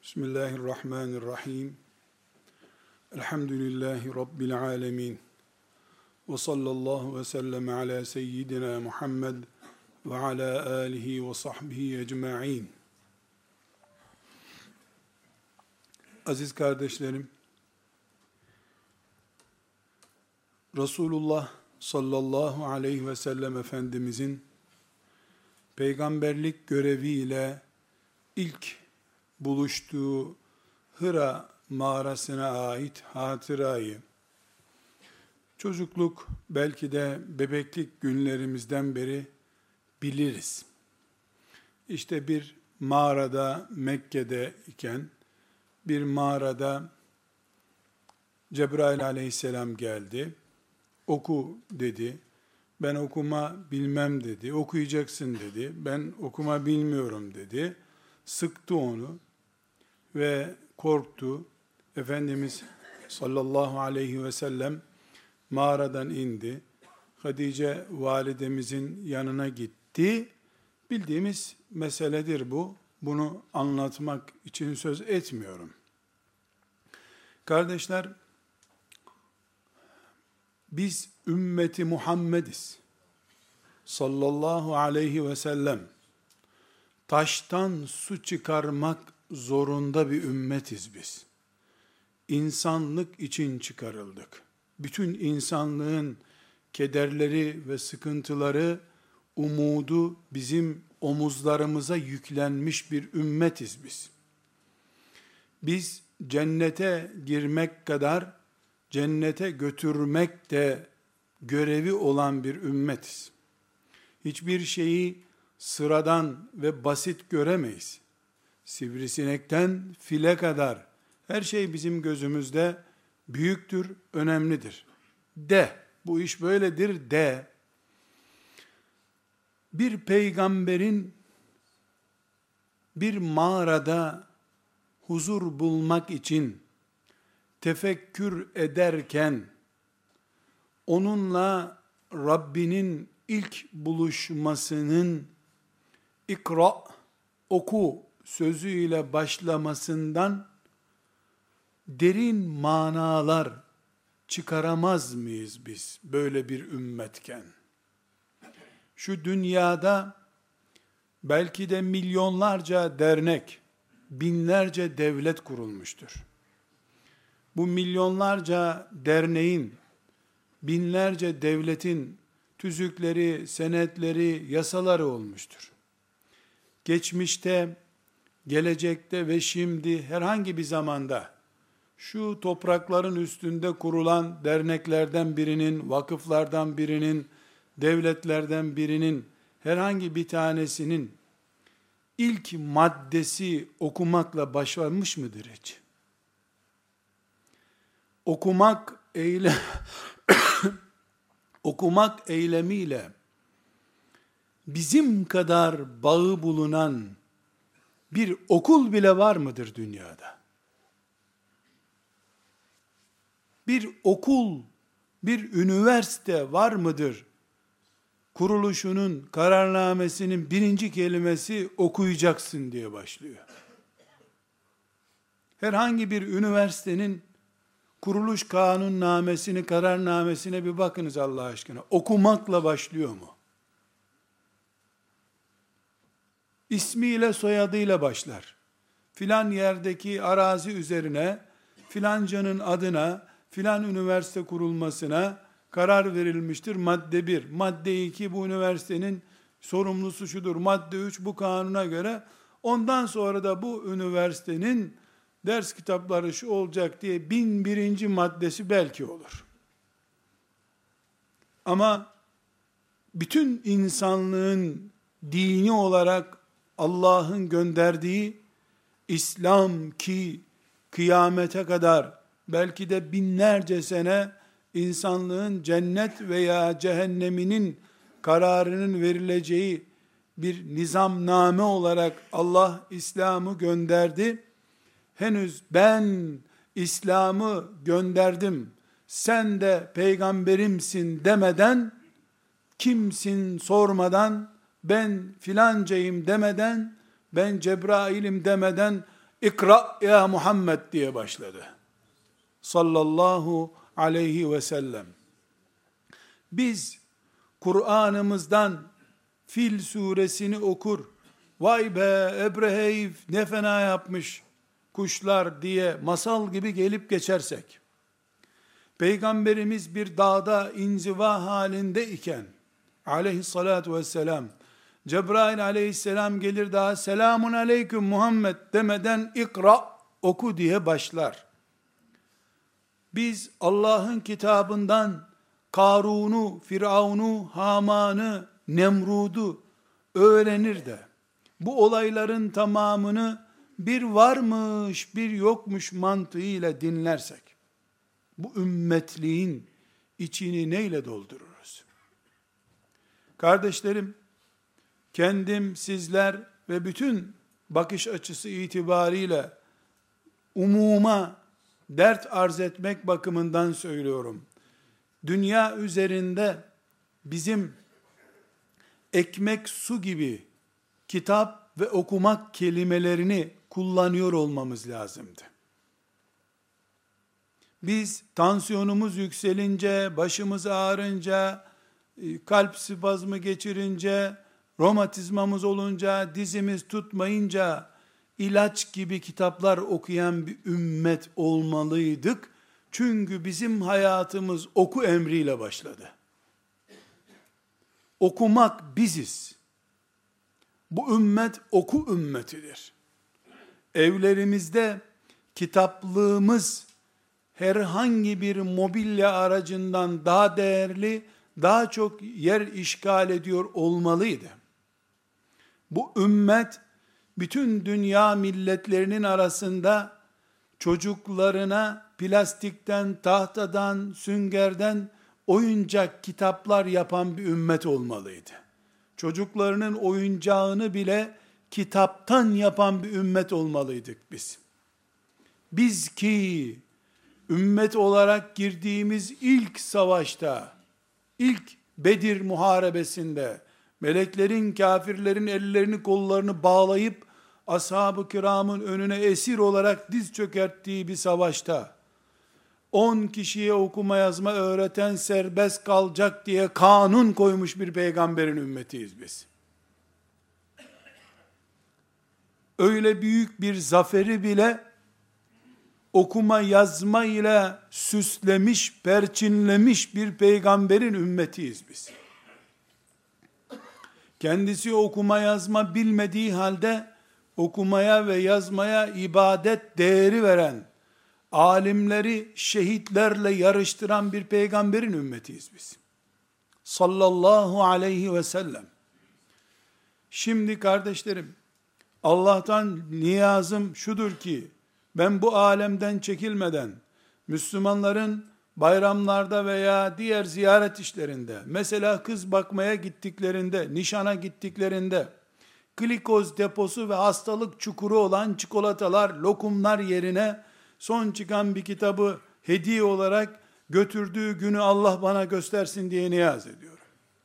Bismillahirrahmanirrahim. Elhamdülillahi Rabbil alemin. Ve sallallahu ve sellem ala seyyidina Muhammed ve ala alihi ve sahbihi ecma'in. Aziz kardeşlerim, Resulullah sallallahu aleyhi ve sellem Efendimizin peygamberlik göreviyle ilk buluştuğu Hıra mağarasına ait hatırayı, çocukluk belki de bebeklik günlerimizden beri biliriz. İşte bir mağarada, Mekke'de iken bir mağarada Cebrail aleyhisselam geldi. Oku dedi. Ben okuma bilmem dedi. Okuyacaksın dedi. Ben okuma bilmiyorum dedi. Sıktı onu ve korktu. Efendimiz sallallahu aleyhi ve sellem mağaradan indi. Hatice validemizin yanına gitti. Bildiğimiz meseledir bu. Bunu anlatmak için söz etmiyorum. Kardeşler, biz ümmeti Muhammediz. Sallallahu aleyhi ve sellem taştan su çıkarmak zorunda bir ümmetiz biz. İnsanlık için çıkarıldık. Bütün insanlığın kederleri ve sıkıntıları, umudu bizim omuzlarımıza yüklenmiş bir ümmetiz biz. Biz cennete girmek kadar cennete götürmek de görevi olan bir ümmetiz. Hiçbir şeyi sıradan ve basit göremeyiz. Sivrisinekten file kadar her şey bizim gözümüzde büyüktür, önemlidir. Bu iş böyledir bir peygamberin bir mağarada huzur bulmak için tefekkür ederken onunla Rabbinin ilk buluşmasının ikra, oku sözüyle başlamasından derin manalar çıkaramaz mıyız biz böyle bir ümmetken? Şu dünyada belki de milyonlarca dernek, binlerce devlet kurulmuştur. Bu milyonlarca derneğin, binlerce devletin tüzükleri, senetleri, yasaları olmuştur. Geçmişte, gelecekte ve şimdi herhangi bir zamanda şu toprakların üstünde kurulan derneklerden birinin, vakıflardan birinin, devletlerden birinin herhangi bir tanesinin ilk maddesi okumakla başlamış mıdır hiç? Okumak eylemiyle bizim kadar bağı bulunan bir okul bile var mıdır dünyada? Bir okul, bir üniversite var mıdır? Kuruluşunun, kararnamesinin birinci kelimesi okuyacaksın diye başlıyor. Herhangi bir üniversitenin kuruluş kanunnamesini, kararnamesine bir bakınız Allah aşkına. Okumakla başlıyor mu? İsmiyle, soyadıyla başlar. Filan yerdeki arazi üzerine, filancanın adına, filan üniversite kurulmasına karar verilmiştir. Madde 1. Madde 2, bu üniversitenin sorumlusu şudur. Madde 3, bu kanuna göre. Ondan sonra da bu üniversitenin ders kitapları şu olacak diye 1001. maddesi belki olur. Ama bütün insanlığın dini olarak Allah'ın gönderdiği İslam ki kıyamete kadar belki de binlerce sene insanlığın cennet veya cehenneminin kararının verileceği bir nizamname olarak Allah İslam'ı gönderdi. Henüz ben İslam'ı gönderdim, sen de peygamberimsin demeden, kimsin sormadan, ben filancayım demeden, ben Cebrail'im demeden İkra ya Muhammed diye başladı. Sallallahu aleyhi ve sellem. Biz Kur'an'ımızdan Fil suresini okur, vay be Ebreheyf ne fena yapmış kuşlar diye masal gibi gelip geçersek, Peygamberimiz bir dağda inziva halinde iken, aleyhissalatu vesselam, Cebrail aleyhisselam gelir daha selamun aleyküm Muhammed demeden ikra oku diye başlar. Biz Allah'ın kitabından Karun'u, Firavun'u, Haman'ı, Nemrud'u öğrenir de bu olayların tamamını bir varmış bir yokmuş mantığıyla dinlersek bu ümmetliğin içini neyle doldururuz? Kardeşlerim, kendim, sizler ve bütün bakış açısı itibariyle umuma dert arz etmek bakımından söylüyorum. Dünya üzerinde bizim ekmek su gibi kitap ve okumak kelimelerini kullanıyor olmamız lazımdı. Biz tansiyonumuz yükselince, başımız ağrınca, kalp spazmı geçirince, romatizmamız olunca, dizimiz tutmayınca ilaç gibi kitaplar okuyan bir ümmet olmalıydık. Çünkü bizim hayatımız oku emriyle başladı. Okumak biziz. Bu ümmet oku ümmetidir. Evlerimizde kitaplığımız herhangi bir mobilya aracından daha değerli, daha çok yer işgal ediyor olmalıydı. Bu ümmet bütün dünya milletlerinin arasında çocuklarına plastikten, tahtadan, süngerden oyuncak kitaplar yapan bir ümmet olmalıydı. Çocuklarının oyuncağını bile kitaptan yapan bir ümmet olmalıydık biz. Biz ki ümmet olarak girdiğimiz ilk savaşta, ilk Bedir muharebesinde, meleklerin kafirlerin ellerini kollarını bağlayıp ashab-ı kiramın önüne esir olarak diz çökerttiği bir savaşta 10 kişiye okuma yazma öğreten serbest kalacak diye kanun koymuş bir peygamberin ümmetiyiz biz. Öyle büyük bir zaferi bile okuma yazma ile süslemiş, perçinlemiş bir peygamberin ümmetiyiz biz. Kendisi okuma yazma bilmediği halde okumaya ve yazmaya ibadet değeri veren, alimleri şehitlerle yarıştıran bir peygamberin ümmetiyiz biz. Sallallahu aleyhi ve sellem. Şimdi kardeşlerim, Allah'tan niyazım şudur ki, ben bu alemden çekilmeden, Müslümanların bayramlarda veya diğer ziyaret işlerinde, mesela kız bakmaya gittiklerinde, nişana gittiklerinde, glikoz deposu ve hastalık çukuru olan çikolatalar, lokumlar yerine, son çıkan bir kitabı hediye olarak götürdüğü günü Allah bana göstersin diye niyaz ediyorum.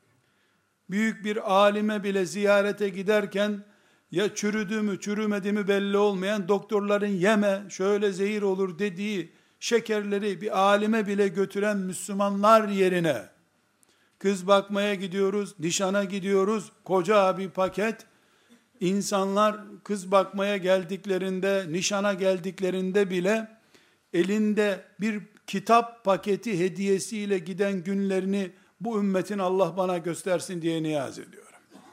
Büyük bir alime bile ziyarete giderken, ya çürüdü mü çürümedi mi belli olmayan doktorların yeme şöyle zehir olur dediği şekerleri bir alime bile götüren Müslümanlar yerine, kız bakmaya gidiyoruz, nişana gidiyoruz, koca bir paket, insanlar kız bakmaya geldiklerinde, nişana geldiklerinde bile elinde bir kitap paketi hediyesiyle giden günlerini bu ümmetin Allah bana göstersin diye niyaz ediyorum.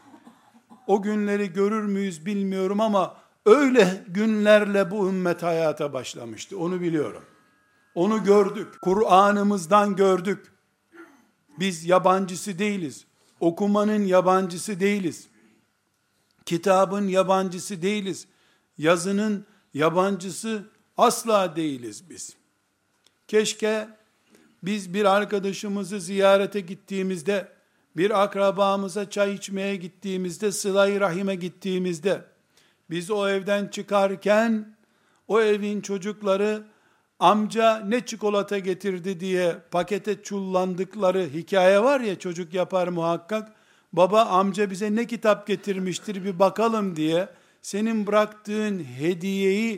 O günleri görür müyüz bilmiyorum ama öyle günlerle bu ümmet hayata başlamıştı. Onu biliyorum. Onu gördük. Kur'an'ımızdan gördük. Biz yabancısı değiliz. Okumanın yabancısı değiliz. Kitabın yabancısı değiliz. Yazının yabancısı asla değiliz biz. Keşke biz bir arkadaşımızı ziyarete gittiğimizde, bir akrabamıza çay içmeye gittiğimizde, sıla-i rahime gittiğimizde, biz o evden çıkarken, o evin çocukları, amca ne çikolata getirdi diye pakete çullandıkları hikaye var ya, çocuk yapar muhakkak, baba amca bize ne kitap getirmiştir bir bakalım diye, senin bıraktığın hediyeyi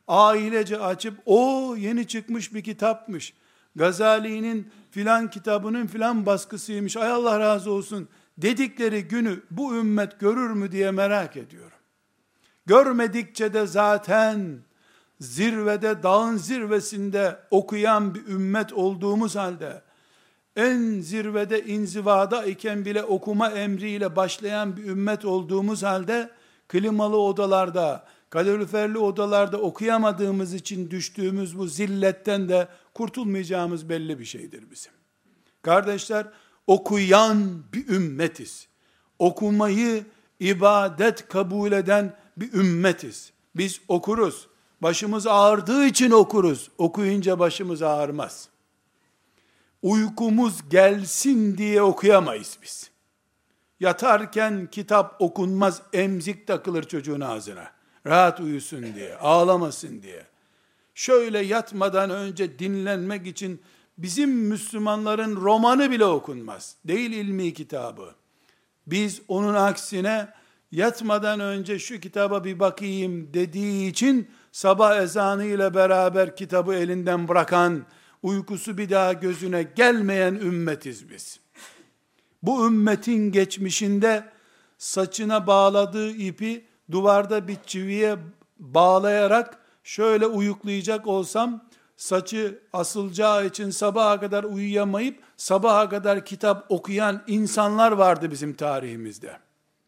ailece açıp, o yeni çıkmış bir kitapmış, Gazali'nin filan kitabının filan baskısıymış, ay Allah razı olsun dedikleri günü bu ümmet görür mü diye merak ediyorum. Görmedikçe de zaten zirvede, dağın zirvesinde okuyan bir ümmet olduğumuz halde, en zirvede inzivada iken bile okuma emriyle başlayan bir ümmet olduğumuz halde, klimalı odalarda, kaloriferli odalarda okuyamadığımız için düştüğümüz bu zilletten de kurtulmayacağımız belli bir şeydir bizim. Kardeşler, okuyan bir ümmetiz. Okumayı ibadet kabul eden bir ümmetiz. Biz okuruz. Başımız ağrıdığı için okuruz. Okuyunca başımız ağrımaz. Uykumuz gelsin diye okuyamayız biz. Yatarken kitap okunmaz, emzik takılır çocuğun ağzına. Rahat uyusun diye, ağlamasın diye. Şöyle yatmadan önce dinlenmek için bizim Müslümanların romanı bile okunmaz. Değil ilmi kitabı. Biz onun aksine yatmadan önce şu kitaba bir bakayım dediği için sabah ezanı ile beraber kitabı elinden bırakan, uykusu bir daha gözüne gelmeyen ümmetiz biz. Bu ümmetin geçmişinde saçına bağladığı ipi duvarda bir çiviye bağlayarak şöyle uyuklayacak olsam, saçı asılacağı için sabaha kadar uyuyamayıp sabaha kadar kitap okuyan insanlar vardı bizim tarihimizde.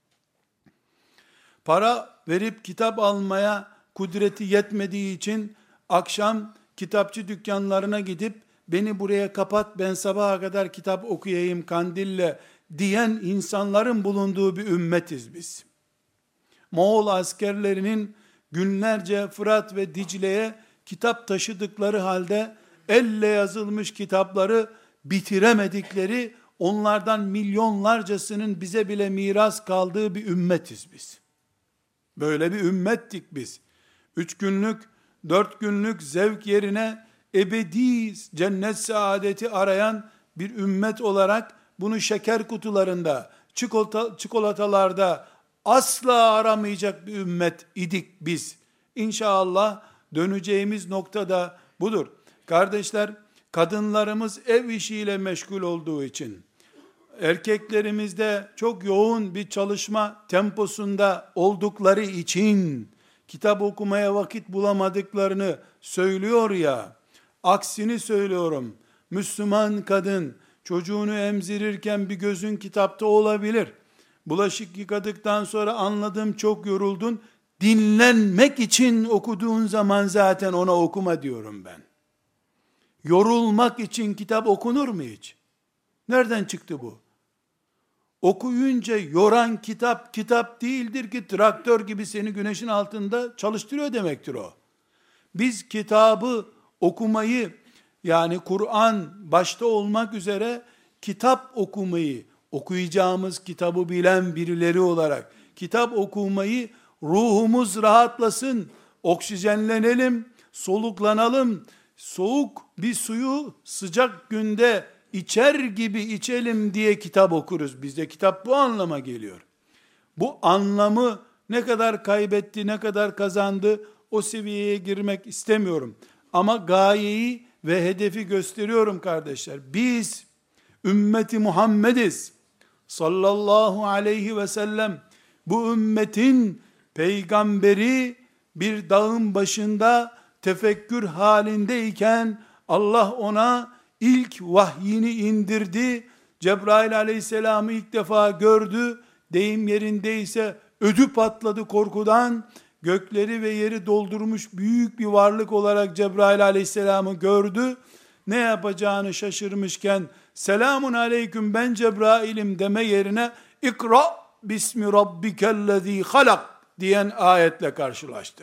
Para verip kitap almaya kudreti yetmediği için akşam kitapçı dükkanlarına gidip beni buraya kapat, ben sabaha kadar kitap okuyayım kandille diyen insanların bulunduğu bir ümmetiz biz. Moğol askerlerinin günlerce Fırat ve Dicle'ye kitap taşıdıkları halde elle yazılmış kitapları bitiremedikleri, onlardan milyonlarcasının bize bile miras kaldığı bir ümmetiz biz. Böyle bir ümmettik biz. 3 günlük, 4 günlük zevk yerine ebedi cennet saadeti arayan bir ümmet olarak bunu şeker kutularında, çikolatalarda asla aramayacak bir ümmet idik biz. İnşallah döneceğimiz nokta da budur. Kardeşler, kadınlarımız ev işiyle meşgul olduğu için, erkeklerimiz de çok yoğun bir çalışma temposunda oldukları için, kitap okumaya vakit bulamadıklarını söylüyor ya, aksini söylüyorum. Müslüman kadın çocuğunu emzirirken bir gözün kitapta olabilir. Bulaşık yıkadıktan sonra anladım çok yoruldun. Dinlenmek için okuduğun zaman zaten ona okuma diyorum ben. Yorulmak için kitap okunur mu hiç? Nereden çıktı bu? Okuyunca yoran kitap, kitap değildir ki traktör gibi seni güneşin altında çalıştırıyor demektir o. Biz kitabı okumayı, yani Kur'an başta olmak üzere kitap okumayı, okuyacağımız kitabı bilen birileri olarak kitap okumayı, ruhumuz rahatlasın, oksijenlenelim, soluklanalım, soğuk bir suyu sıcak günde içer gibi içelim diye kitap okuruz. Bizde kitap bu anlama geliyor. Bu anlamı ne kadar kaybetti, ne kadar kazandı, o seviyeye girmek istemiyorum. Ama gayeyi ve hedefi gösteriyorum kardeşler. Biz ümmeti Muhammediz. Sallallahu aleyhi ve sellem bu ümmetin peygamberi bir dağın başında tefekkür halindeyken Allah ona ilk vahyini indirdi. Cebrail aleyhisselamı ilk defa gördü. Deyim yerindeyse ödü patladı korkudan. Gökleri ve yeri doldurmuş büyük bir varlık olarak Cebrail aleyhisselamı gördü. Ne yapacağını şaşırmışken selamun aleyküm ben Cebrail'im deme yerine ikra bismi rabbikellezî halak diyen ayetle karşılaştı.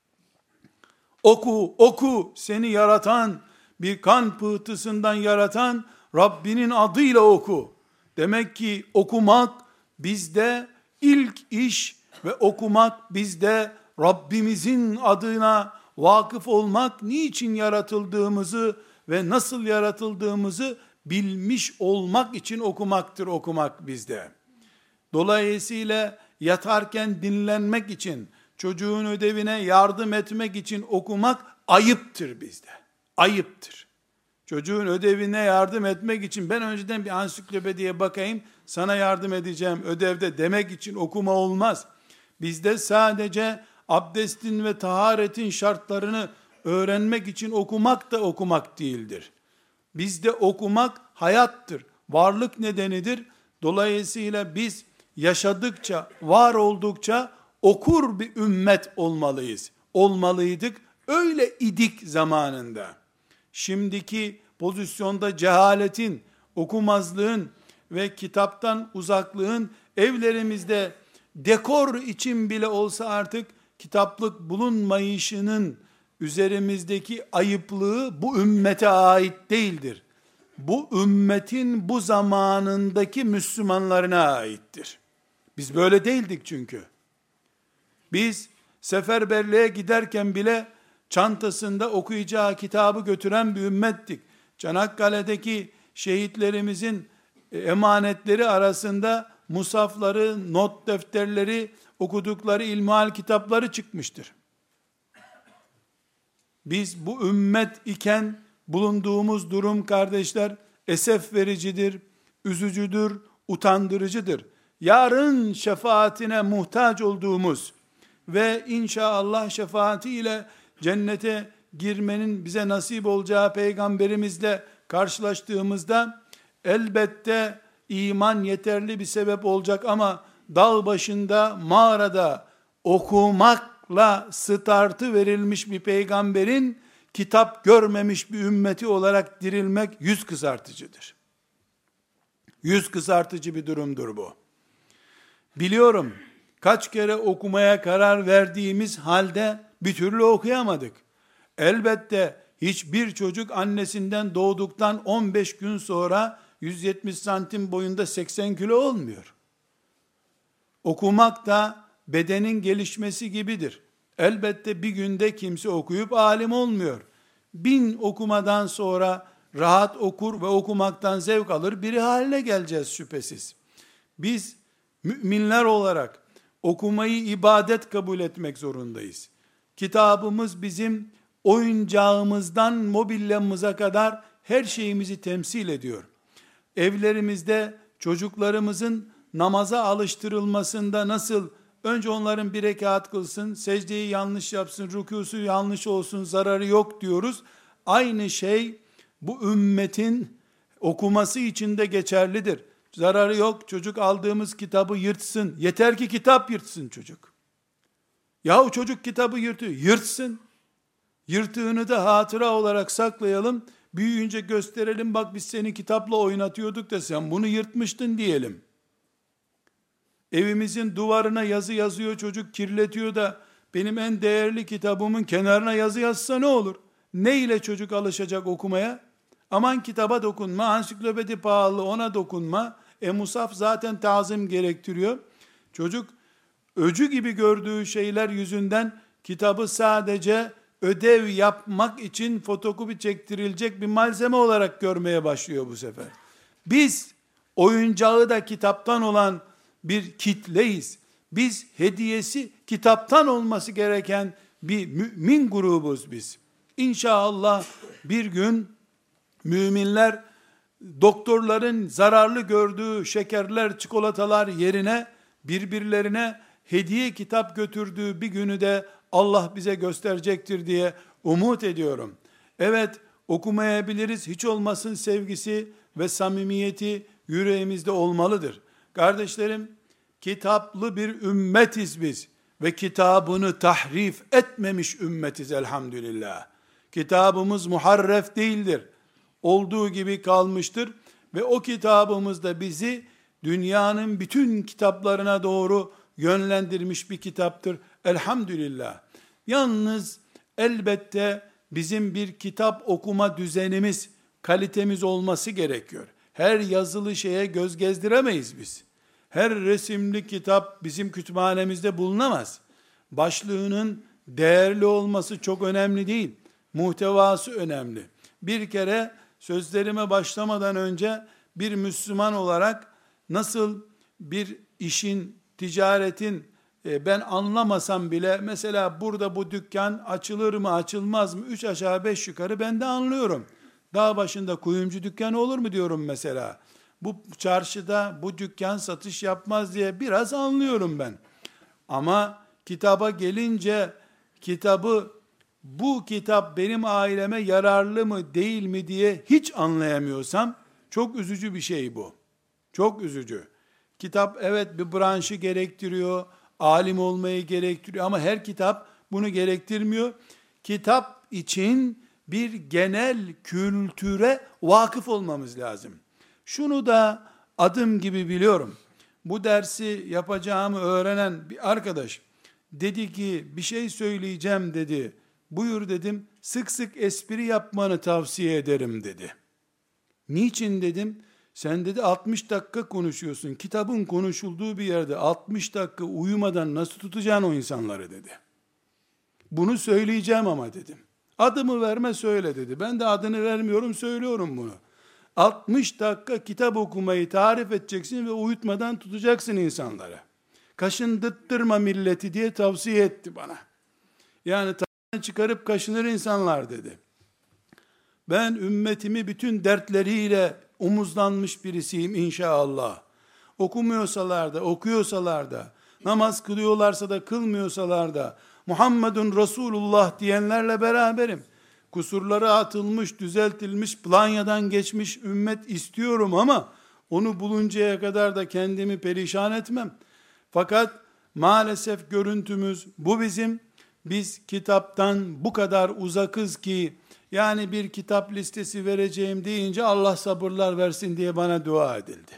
Oku, oku, seni yaratan, bir kan pıhtısından yaratan Rabbinin adıyla oku. Demek ki okumak bizde ilk iş ve okumak bizde Rabbimizin adına vakıf olmak, niçin yaratıldığımızı ve nasıl yaratıldığımızı bilmiş olmak için okumaktır bizde. Dolayısıyla yatarken dinlenmek için, çocuğun ödevine yardım etmek için okumak ayıptır bizde. Ayıptır. Çocuğun ödevine yardım etmek için ben önceden bir ansiklopediye bakayım, sana yardım edeceğim ödevde demek için okuma olmaz. Bizde sadece abdestin ve taharetin şartlarını öğrenmek için okumak da okumak değildir. Bizde okumak hayattır, varlık nedenidir. Dolayısıyla biz yaşadıkça, var oldukça okur bir ümmet olmalıyız. Olmalıydık, öyle idik zamanında. Şimdiki pozisyonda cehaletin, okumazlığın ve kitaptan uzaklığın evlerimizde dekor için bile olsa artık kitaplık bulunmayışının üzerimizdeki ayıplığı bu ümmete ait değildir. Bu ümmetin bu zamanındaki Müslümanlarına aittir. Biz böyle değildik çünkü. Biz seferberliğe giderken bile çantasında okuyacağı kitabı götüren bir ümmettik. Çanakkale'deki şehitlerimizin emanetleri arasında musafları, not defterleri, okudukları ilmihal kitapları çıkmıştır. Biz bu ümmet iken bulunduğumuz durum kardeşler esef vericidir, üzücüdür, utandırıcıdır. Yarın şefaatine muhtaç olduğumuz ve inşallah şefaatiyle cennete girmenin bize nasip olacağı peygamberimizle karşılaştığımızda elbette iman yeterli bir sebep olacak ama dağ başında, mağarada okumakla startı verilmiş bir peygamberin kitap görmemiş bir ümmeti olarak dirilmek yüz kızartıcıdır. Yüz kızartıcı bir durumdur bu. Biliyorum, kaç kere okumaya karar verdiğimiz halde bir türlü okuyamadık. Elbette hiçbir çocuk annesinden doğduktan 15 gün sonra 170 santim boyunda 80 kilo olmuyor. Okumak da bedenin gelişmesi gibidir. Elbette bir günde kimse okuyup alim olmuyor. 1000 okumadan sonra rahat okur ve okumaktan zevk alır biri haline geleceğiz şüphesiz. Biz müminler olarak okumayı ibadet kabul etmek zorundayız. Kitabımız bizim oyuncağımızdan mobilyamıza kadar her şeyimizi temsil ediyor. Evlerimizde çocuklarımızın namaza alıştırılmasında nasıl önce onların bir rekat kılsın, secdeyi yanlış yapsın, rükûsu yanlış olsun, zararı yok diyoruz. Aynı şey bu ümmetin okuması için de geçerlidir. Zararı yok, çocuk aldığımız kitabı yırtsın. Yeter ki kitap yırtsın çocuk. Yahu çocuk kitabı yırtıyor, yırtsın. Yırtığını da hatıra olarak saklayalım. Büyüyünce gösterelim, bak biz seni kitapla oynatıyorduk da sen bunu yırtmıştın diyelim. Evimizin duvarına yazı yazıyor çocuk, kirletiyor da benim en değerli kitabımın kenarına yazı yazsa ne olur? Ne ile çocuk alışacak okumaya? Aman kitaba dokunma, ansiklopedi pahalı ona dokunma. Musaf zaten tazim gerektiriyor. Çocuk öcü gibi gördüğü şeyler yüzünden kitabı sadece ödev yapmak için fotokopi çektirilecek bir malzeme olarak görmeye başlıyor bu sefer. Biz oyuncağı da kitaptan olan bir kitleyiz. Biz hediyesi kitaptan olması gereken bir mümin grubuz biz. İnşallah bir gün müminler doktorların zararlı gördüğü şekerler, çikolatalar yerine birbirlerine hediye kitap götürdüğü bir günü de Allah bize gösterecektir diye umut ediyorum. Evet, okumayabiliriz. Hiç olmasın sevgisi ve samimiyeti yüreğimizde olmalıdır. Kardeşlerim, kitaplı bir ümmetiz biz ve kitabını tahrif etmemiş ümmetiz elhamdülillah. Kitabımız muharref değildir. Olduğu gibi kalmıştır ve o kitabımız da bizi dünyanın bütün kitaplarına doğru yönlendirmiş bir kitaptır. Elhamdülillah. Yalnız elbette bizim bir kitap okuma düzenimiz, kalitemiz olması gerekiyor. Her yazılı şeye göz gezdiremeyiz biz. Her resimli kitap bizim kütüphanemizde bulunamaz. Başlığının değerli olması çok önemli değil. Muhtevası önemli. Bir kere sözlerime başlamadan önce bir Müslüman olarak nasıl bir işin, ticaretin Ben anlamasam bile, mesela burada bu dükkan açılır mı açılmaz mı, 3 aşağı 5 yukarı ben de anlıyorum. Dağ başında kuyumcu dükkanı olur mu diyorum mesela. Bu çarşıda bu dükkan satış yapmaz diye biraz anlıyorum ben. Ama kitaba gelince, bu kitap benim aileme yararlı mı değil mi diye hiç anlayamıyorsam, çok üzücü bir şey bu. Çok üzücü. Kitap evet bir branşı gerektiriyor, alim olmayı gerektiriyor ama her kitap bunu gerektirmiyor. Kitap için bir genel kültüre vakıf olmamız lazım. Şunu da adım gibi biliyorum. Bu dersi yapacağımı öğrenen bir arkadaş dedi ki, bir şey söyleyeceğim dedi. Buyur dedim. Sık sık espri yapmanı tavsiye ederim dedi. Niçin dedim. Sen dedi 60 dakika konuşuyorsun. Kitabın konuşulduğu bir yerde 60 dakika uyumadan nasıl tutacaksın o insanları dedi. Bunu söyleyeceğim ama dedim. Adımı verme söyle dedi. Ben de adını vermiyorum, söylüyorum bunu. 60 dakika kitap okumayı tarif edeceksin ve uyutmadan tutacaksın insanları. Kaşındırtma milleti diye tavsiye etti bana. Yani tavsiye çıkarıp kaşınır insanlar dedi. Ben ümmetimi bütün dertleriyle omuzlanmış birisiyim inşallah. Okumuyorsalar da, okuyorsalar da, namaz kılıyorlarsa da, kılmıyorsalar da, Muhammedun Resulullah diyenlerle beraberim. Kusurları atılmış, düzeltilmiş, planyadan geçmiş ümmet istiyorum ama onu buluncaya kadar da kendimi perişan etmem. Fakat maalesef görüntümüz bu bizim. Biz kitaptan bu kadar uzakız ki, yani bir kitap listesi vereceğim deyince Allah sabırlar versin diye bana dua edildi.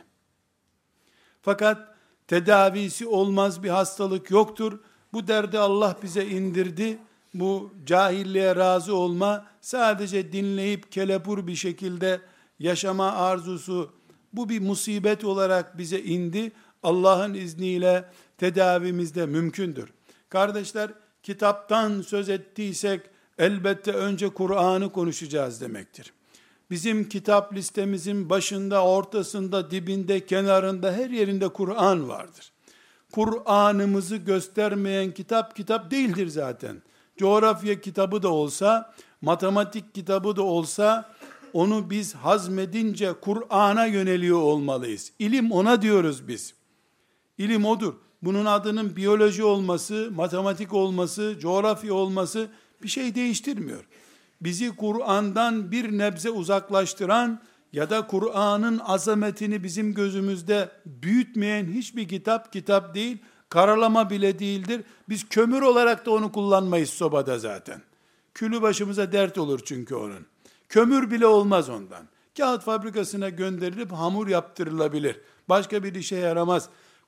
Fakat tedavisi olmaz bir hastalık yoktur. Bu derdi Allah bize indirdi. Bu cahilliğe razı olma, sadece dinleyip kelepur bir şekilde yaşama arzusu, bu bir musibet olarak bize indi. Allah'ın izniyle tedavimiz de mümkündür. Kardeşler, kitaptan söz ettiysek elbette önce Kur'an'ı konuşacağız demektir. Bizim kitap listemizin başında, ortasında, dibinde, kenarında, her yerinde Kur'an vardır. Kur'an'ımızı göstermeyen kitap değildir zaten. Coğrafya kitabı da olsa, matematik kitabı da olsa, onu biz hazmedince Kur'an'a yöneliyor olmalıyız. İlim ona diyoruz biz. İlim odur. Bunun adının biyoloji olması, matematik olması, coğrafya olması bir şey değiştirmiyor. Bizi Kur'an'dan bir nebze uzaklaştıran ya da Kur'an'ın azametini bizim gözümüzde büyütmeyen hiçbir kitap değil, karalama bile değildir. Biz kömür olarak da onu kullanmayız sobada zaten. Külü başımıza dert olur çünkü onun. Kömür bile olmaz ondan. Kağıt fabrikasına gönderilip hamur yaptırılabilir. Başka bir işe yaramaz.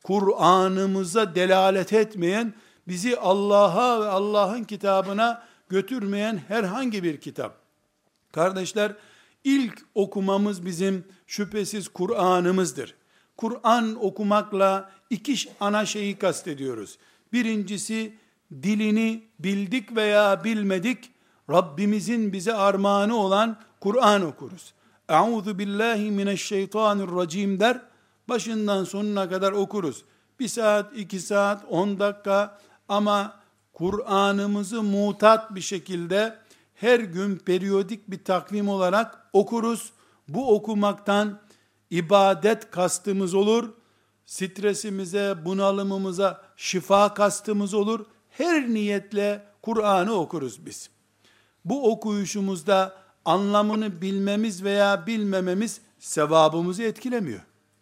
Kur'an'ımıza delalet etmeyen, bizi Allah'a ve Allah'ın kitabına götürmeyen herhangi bir kitap. Kardeşler, ilk okumamız bizim şüphesiz Kur'an'ımızdır. Kur'an okumakla iki ana şeyi kastediyoruz. Birincisi, dilini bildik veya bilmedik, Rabbimizin bize armağanı olan Kur'an okuruz. Euzu billahi mineşşeytanirracim der, başından sonuna kadar okuruz. 1 saat, 2 saat, 10 dakika ama Kur'an'ımızı mutat bir şekilde her gün periyodik bir takvim olarak okuruz. Bu okumaktan ibadet kastımız olur. Stresimize, bunalımımıza şifa kastımız olur. Her niyetle Kur'an'ı okuruz biz. Bu okuyuşumuzda anlamını bilmemiz veya bilmememiz sevabımızı etkilemiyor.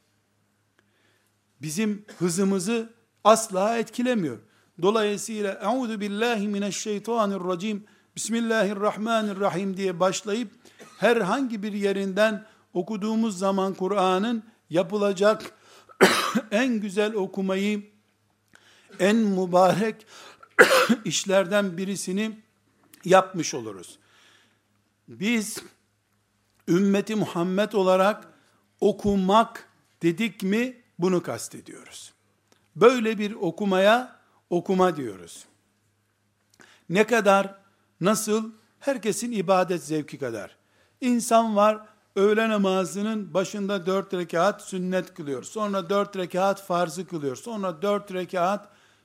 Bizim hızımızı asla etkilemiyor. Dolayısıyla Euzu billahi mineşşeytanirracim, Bismillahirrahmanirrahim diye başlayıp herhangi bir yerinden okuduğumuz zaman Kur'an'ın yapılacak en güzel okumayı, en mübarek işlerden birisini yapmış oluruz. Biz ümmeti Muhammed olarak okumak dedik mi bunu kastediyoruz. Böyle bir okumaya okuma diyoruz. Ne kadar, nasıl? Herkesin ibadet zevki kadar. İnsan var, öğle namazının başında 4 rekat sünnet kılıyor. Sonra 4 rekat farzı kılıyor. Sonra 4 rekat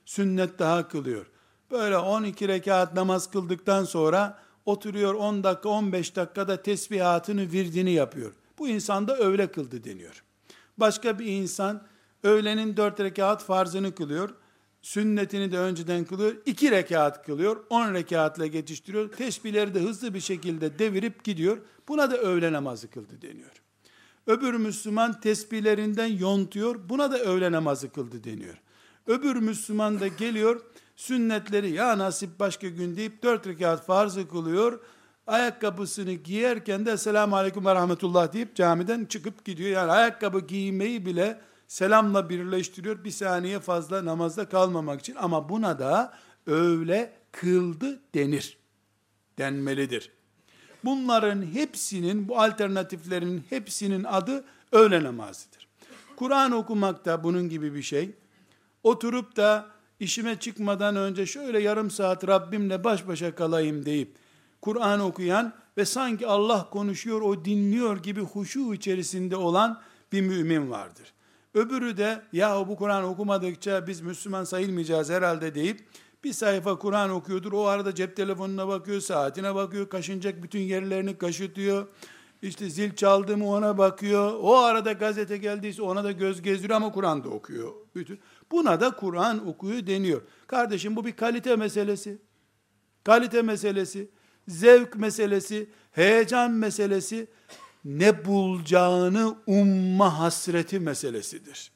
sünnet daha kılıyor. Böyle 12 rekat namaz kıldıktan sonra oturuyor 10 dakika 15 dakikada tesbihatını virdini yapıyor. Bu insan da öğle kıldı deniyor. Başka bir insan öğlenin 4 rekat farzını kılıyor. Sünnetini de önceden kılıyor. 2 rekat kılıyor. 10 rekatla geçiştiriyor. Tesbihleri de hızlı bir şekilde devirip gidiyor. Buna da öğle namazı kıldı deniyor. Öbür Müslüman tesbihlerinden yontuyor. Buna da öğle namazı kıldı deniyor. Öbür Müslüman da geliyor, sünnetleri ya nasip başka gün deyip 4 rekat farzı kılıyor. Ayakkabısını giyerken de selamun aleyküm ve rahmetullah deyip camiden çıkıp gidiyor. Yani ayakkabı giymeyi bile selamla birleştiriyor. Bir saniye fazla namazda kalmamak için. Ama buna da öğle kıldı denir. Denmelidir. Bunların hepsinin, bu alternatiflerin hepsinin adı öğle namazıdır. Kur'an okumak da bunun gibi bir şey. Oturup da işime çıkmadan önce şöyle yarım saat Rabbimle baş başa kalayım deyip Kur'an okuyan ve sanki Allah konuşuyor, o dinliyor gibi huşu içerisinde olan bir mümin vardır. Öbürü de ya bu Kur'an okumadıkça biz Müslüman sayılmayacağız herhalde deyip bir sayfa Kur'an okuyordur. O arada cep telefonuna bakıyor, saatine bakıyor, kaşınacak bütün yerlerini kaşıtıyor. İşte zil çaldı mı ona bakıyor. O arada gazete geldiyse ona da göz gezdiriyor ama Kur'an da okuyor. Buna da Kur'an okuyor deniyor. Kardeşim bu bir kalite meselesi. Kalite meselesi, zevk meselesi, heyecan meselesi, ne bulacağını umma hasreti meselesidir.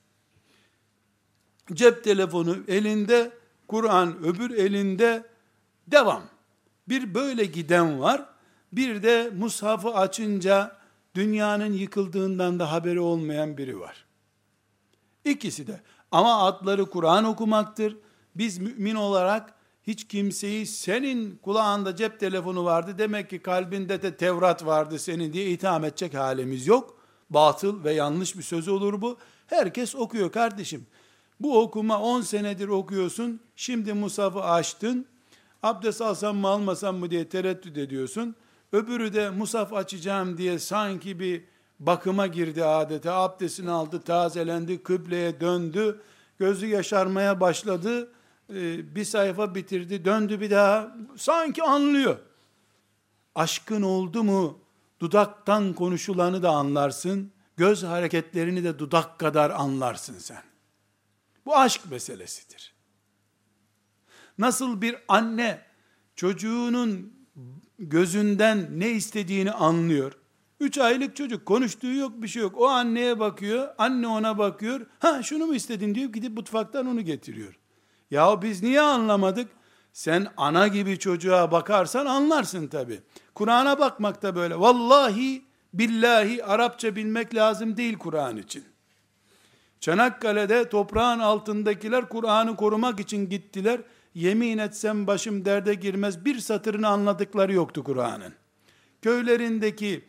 Cep telefonu elinde, Kur'an öbür elinde, devam. Bir böyle giden var, bir de mushafı açınca dünyanın yıkıldığından da haberi olmayan biri var. İkisi de. Ama adları Kur'an okumaktır. Biz mümin olarak hiç kimseyi senin kulağında cep telefonu vardı, demek ki kalbinde de Tevrat vardı senin diye itham edecek halimiz yok. Batıl ve yanlış bir söz olur bu. Herkes okuyor kardeşim. Bu okuma 10 senedir okuyorsun. Şimdi mushafı açtın. Abdest alsam mı almasam mı diye tereddüt ediyorsun. Öbürü de mushaf açacağım diye sanki bir bakıma girdi adeta. Abdestini aldı, tazelendi, kıbleye döndü. Gözü yaşarmaya başladı. Bir sayfa bitirdi, döndü bir daha. Sanki anlıyor. Aşkın oldu mu dudaktan konuşulanı da anlarsın. Göz hareketlerini de dudak kadar anlarsın sen. Bu aşk meselesidir. Nasıl bir anne çocuğunun gözünden ne istediğini anlıyor. 3 aylık çocuk, konuştuğu yok, bir şey yok. O anneye bakıyor, anne ona bakıyor. Ha şunu mu istedin diyor, gidip mutfaktan onu getiriyor. Ya biz niye anlamadık? Sen ana gibi çocuğa bakarsan anlarsın tabi. Kur'an'a bakmak da böyle. Vallahi billahi Arapça bilmek lazım değil Kur'an için. Çanakkale'de toprağın altındakiler Kur'an'ı korumak için gittiler. Yemin etsem başım derde girmez, bir satırını anladıkları yoktu Kur'an'ın. Köylerindeki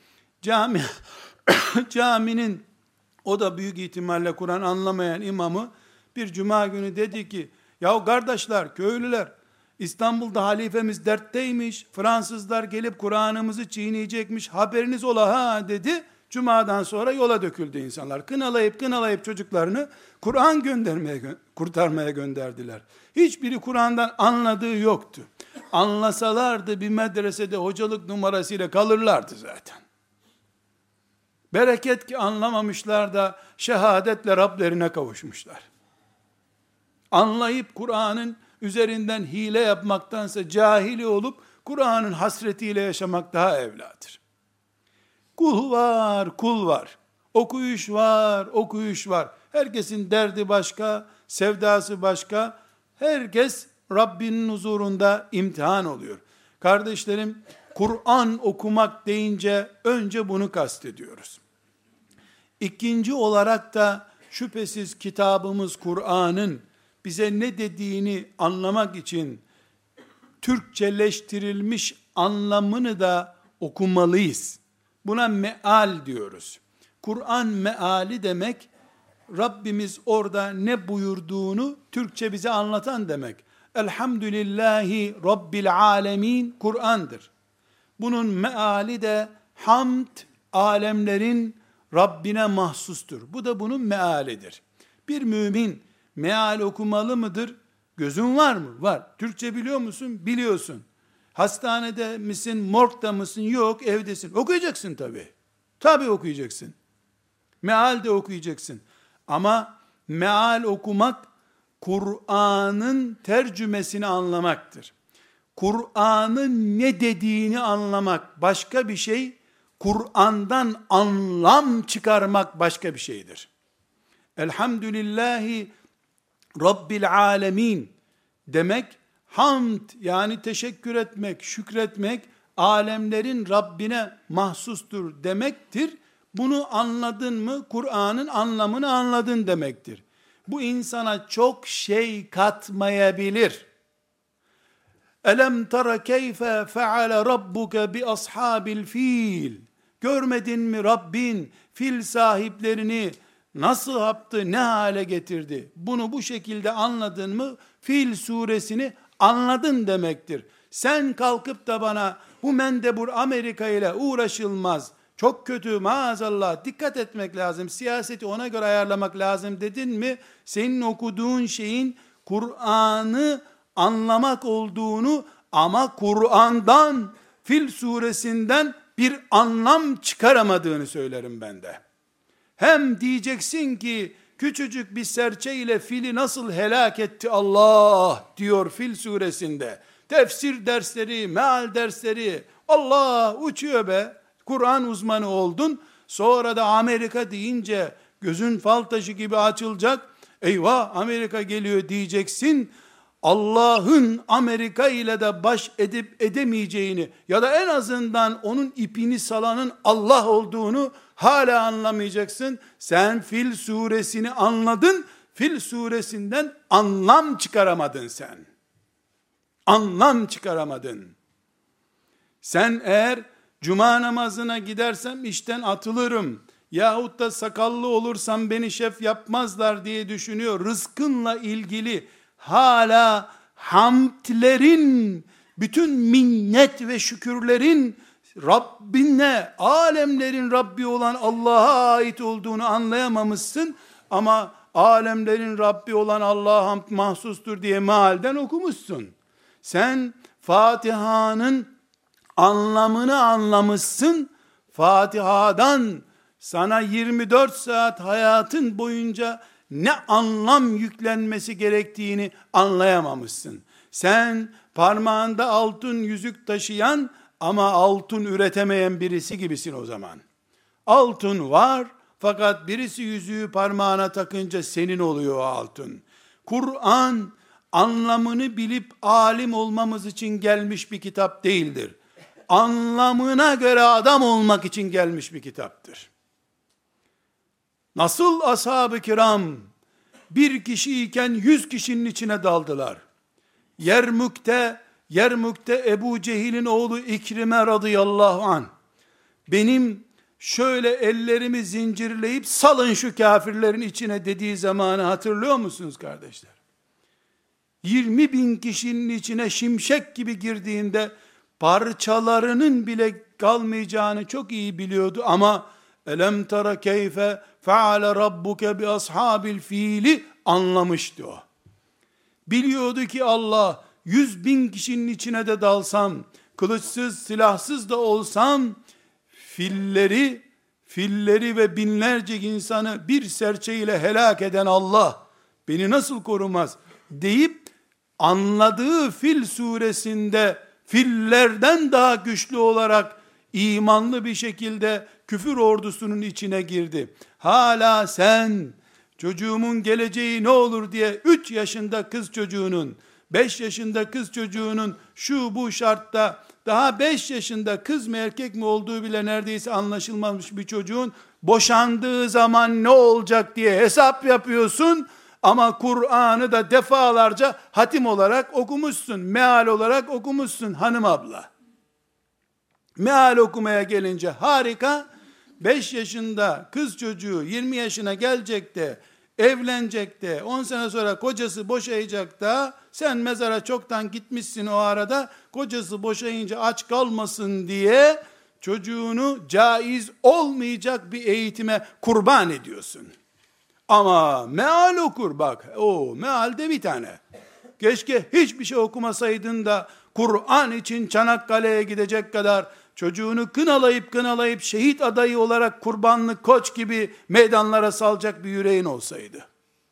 caminin, o da büyük ihtimalle Kur'an anlamayan imamı bir cuma günü dedi ki, ya kardeşler, köylüler, İstanbul'da halifemiz dertteymiş, Fransızlar gelip Kur'an'ımızı çiğneyecekmiş, haberiniz ola ha dedi. Cumadan sonra yola döküldü insanlar. Kınalayıp çocuklarını Kur'an kurtarmaya gönderdiler. Hiçbiri Kur'an'dan anladığı yoktu. Anlasalardı bir medresede hocalık numarasıyla kalırlardı zaten. Bereket ki anlamamışlar da şehadetle Rablerine kavuşmuşlar. Anlayıp Kur'an'ın üzerinden hile yapmaktansa cahili olup Kur'an'ın hasretiyle yaşamak daha evladır. Kul var. Okuyuş var. Herkesin derdi başka, sevdası başka. Herkes Rabbinin huzurunda imtihan oluyor. Kardeşlerim, Kur'an okumak deyince önce bunu kastediyoruz. İkinci olarak da şüphesiz kitabımız Kur'an'ın bize ne dediğini anlamak için Türkçeleştirilmiş anlamını da okumalıyız. Buna meal diyoruz. Kur'an meali demek, Rabbimiz orada ne buyurduğunu Türkçe bize anlatan demek. Elhamdülillahi Rabbil alemin Kur'an'dır. Bunun meali de hamd, alemlerin Rabbine mahsustur. Bu da bunun mealidir. Bir mümin meal okumalı mıdır? Gözün var mı? Var. Türkçe biliyor musun? Biliyorsun. Hastanede misin? Morgda mısın? Yok, evdesin. Okuyacaksın tabii. Tabii okuyacaksın. Meal de okuyacaksın. Ama meal okumak, Kur'an'ın tercümesini anlamaktır. Kur'an'ın ne dediğini anlamak başka bir şey, Kur'an'dan anlam çıkarmak başka bir şeydir. Elhamdülillahi Rabbil alemin demek, hamd yani teşekkür etmek, şükretmek, alemlerin Rabbine mahsustur demektir. Bunu anladın mı, Kur'an'ın anlamını anladın demektir. Bu insana çok şey katmayabilir. Elem tara keyfe feale rabbuke bi ashabil fil. Görmedin mi Rabbin fil sahiplerini nasıl yaptı, ne hale getirdi? Bunu bu şekilde anladın mı, Fil suresini anladın demektir. Sen kalkıp da bana bu mendebur Amerika ile uğraşılmaz, çok kötü maazallah, dikkat etmek lazım, siyaseti ona göre ayarlamak lazım dedin mi, senin okuduğun şeyin Kur'an'ı anlamak olduğunu ama Kur'an'dan, Fil suresinden bir anlam çıkaramadığını söylerim ben de. Hem diyeceksin ki küçücük bir serçe ile fili nasıl helak etti Allah diyor Fil suresinde. Tefsir dersleri, meal dersleri, Allah uçuyor be. Kur'an uzmanı oldun. Sonra da Amerika deyince gözün fal taşı gibi açılacak. Eyvah Amerika geliyor diyeceksin. Allah'ın Amerika ile de baş edip edemeyeceğini ya da en azından onun ipini salanın Allah olduğunu hala anlamayacaksın. Sen Fil suresini anladın, Fil suresinden anlam çıkaramadın sen. Anlam çıkaramadın. Sen eğer cuma namazına gidersem işten atılırım yahut da sakallı olursam beni şef yapmazlar diye düşünüyor. Rızkınla ilgili hala hamdlerin, bütün minnet ve şükürlerin Rabbinle, alemlerin Rabbi olan Allah'a ait olduğunu anlayamamışsın ama alemlerin Rabbi olan Allah'a hamd mahsustur diye mealden okumuşsun. Sen Fatiha'nın anlamını anlamışsın. Fatiha'dan sana 24 saat hayatın boyunca ne anlam yüklenmesi gerektiğini anlayamamışsın. Sen parmağında altın yüzük taşıyan ama altın üretemeyen birisi gibisin o zaman. Altın var fakat birisi yüzüğü parmağına takınca senin oluyor o altın. Kur'an anlamını bilip alim olmamız için gelmiş bir kitap değildir. Anlamına göre adam olmak için gelmiş bir kitaptır. Nasıl ashab-ı kiram bir kişiyken 100 kişinin içine daldılar. Yermük'te Ebu Cehil'in oğlu İkrime radıyallahu anh, benim şöyle ellerimi zincirleyip salın şu kafirlerin içine dediği zamanı hatırlıyor musunuz kardeşler? 20 bin kişinin içine şimşek gibi girdiğinde parçalarının bile kalmayacağını çok iyi biliyordu ama elem tara keyfe feale rabbuke bi ashabil fili anlamıştı o. Biliyordu ki Allah 100 bin kişinin içine de dalsam, kılıçsız silahsız da olsam filleri ve binlerce insanı bir serçeyle helak eden Allah beni nasıl korumaz deyip anladığı Fil suresinde fillerden daha güçlü olarak imanlı bir şekilde küfür ordusunun içine girdi. Hala sen çocuğumun geleceği ne olur diye 3 yaşında kız çocuğunun, 5 yaşında kız çocuğunun şu bu şartta daha 5 yaşında kız mı erkek mi olduğu bile neredeyse anlaşılmamış bir çocuğun boşandığı zaman ne olacak diye hesap yapıyorsun ama Kur'an'ı da defalarca hatim olarak okumuşsun, meal olarak okumuşsun hanım abla. Meal okumaya gelince harika, 5 yaşında kız çocuğu 20 yaşına gelecek de evlenecek de 10 sene sonra kocası boşayacak da sen mezara çoktan gitmişsin o arada, kocası boşayınca aç kalmasın diye çocuğunu caiz olmayacak bir eğitime kurban ediyorsun. Ama meal okur bak, o mealde bir tane. keşke hiçbir şey okumasaydın da Kur'an için Çanakkale'ye gidecek kadar çocuğunu kınalayıp şehit adayı olarak kurbanlık koç gibi meydanlara salacak bir yüreğin olsaydı.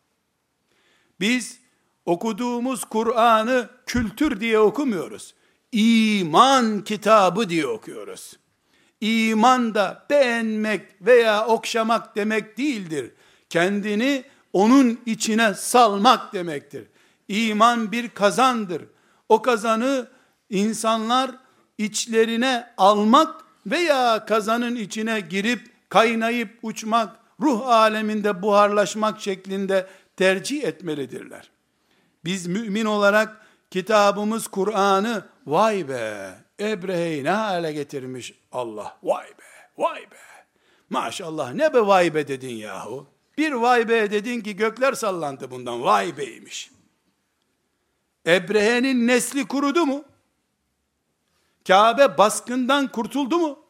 Biz okuduğumuz Kur'an'ı kültür diye okumuyoruz. İman kitabı diye okuyoruz. İman da beğenmek veya okşamak demek değildir. Kendini onun içine salmak demektir. İman bir kazandır. O kazanı insanlar içlerine almak veya kazanın içine girip kaynayıp uçmak, ruh aleminde buharlaşmak şeklinde tercih etmelidirler. Biz mümin olarak kitabımız Kur'an'ı, vay be, Ebrehe'yi ne hale getirmiş Allah, vay be, vay be, maşallah ne be vay be dedin yahu. Bir vay be dedin ki gökler sallandı bundan, vay beymiş. Ebrehe'nin nesli kurudu mu? Kabe baskından kurtuldu mu?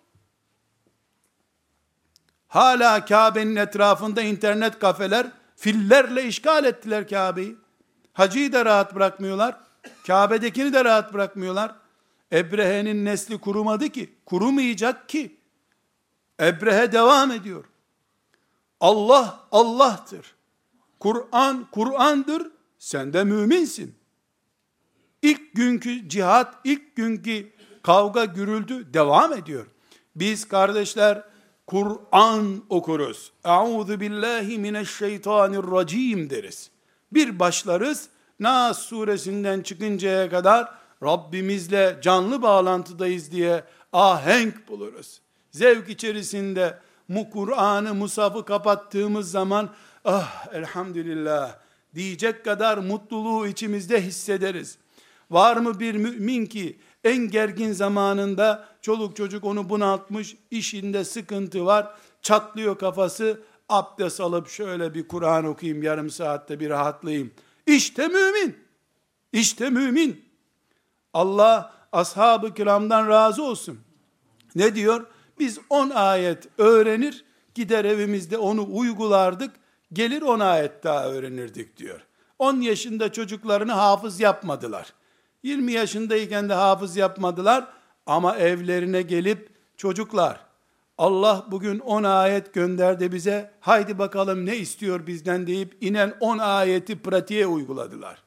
Hala Kabe'nin etrafında internet kafeler fillerle işgal ettiler Kabe'yi. Hacı'yı da rahat bırakmıyorlar. Kabe'dekini de rahat bırakmıyorlar. Ebrehe'nin nesli kurumadı ki, kurumayacak ki. Ebrehe devam ediyor. Allah Allah'tır. Kur'an Kur'an'dır. Sen de müminsin. İlk günkü cihat, ilk günkü kavga gürültü devam ediyor. Biz kardeşler Kur'an okuruz. Euzu billahi mineşşeytanirracim deriz. Bir başlarız, Nas suresinden çıkıncaya kadar Rabbimizle canlı bağlantıdayız diye ahenk buluruz. Zevk içerisinde Kur'an'ı, musafı kapattığımız zaman ah elhamdülillah diyecek kadar mutluluğu içimizde hissederiz. Var mı bir mümin ki en gergin zamanında çoluk çocuk onu bunaltmış, işinde sıkıntı var, çatlıyor kafası, abdest alıp şöyle bir Kur'an okuyayım, yarım saatte bir rahatlayayım. İşte mümin. İşte mümin. Allah ashab-ı kiramdan razı olsun. Ne diyor? Biz 10 ayet öğrenir, gider evimizde onu uygulardık, gelir 10 ayet daha öğrenirdik diyor. 10 yaşında çocuklarını hafız yapmadılar. 20 yaşındayken de hafız yapmadılar ama evlerine gelip çocuklar Allah bugün 10 ayet gönderdi bize, haydi bakalım ne istiyor bizden deyip inen 10 ayeti pratiğe uyguladılar.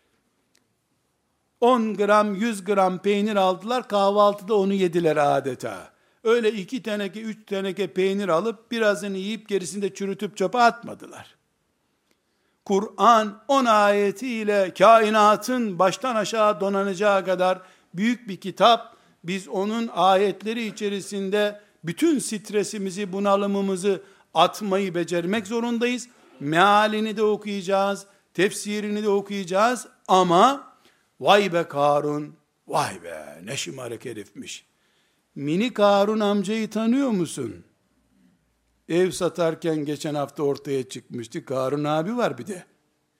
10 gram 100 gram peynir aldılar, kahvaltıda onu yediler adeta. Öyle 2 teneke 3 teneke peynir alıp birazını yiyip gerisini de çürütüp çöpe atmadılar. Kur'an 10 ayetiyle kainatın baştan aşağı donanacağı kadar büyük bir kitap. Biz onun ayetleri içerisinde bütün stresimizi, bunalımımızı atmayı becermek zorundayız. Mealini de okuyacağız, tefsirini de okuyacağız ama vay be Karun, vay be ne şımarık herifmiş. Mini Karun amcayı tanıyor musun? Ev satarken geçen hafta ortaya çıkmıştı. Karun abi var bir de.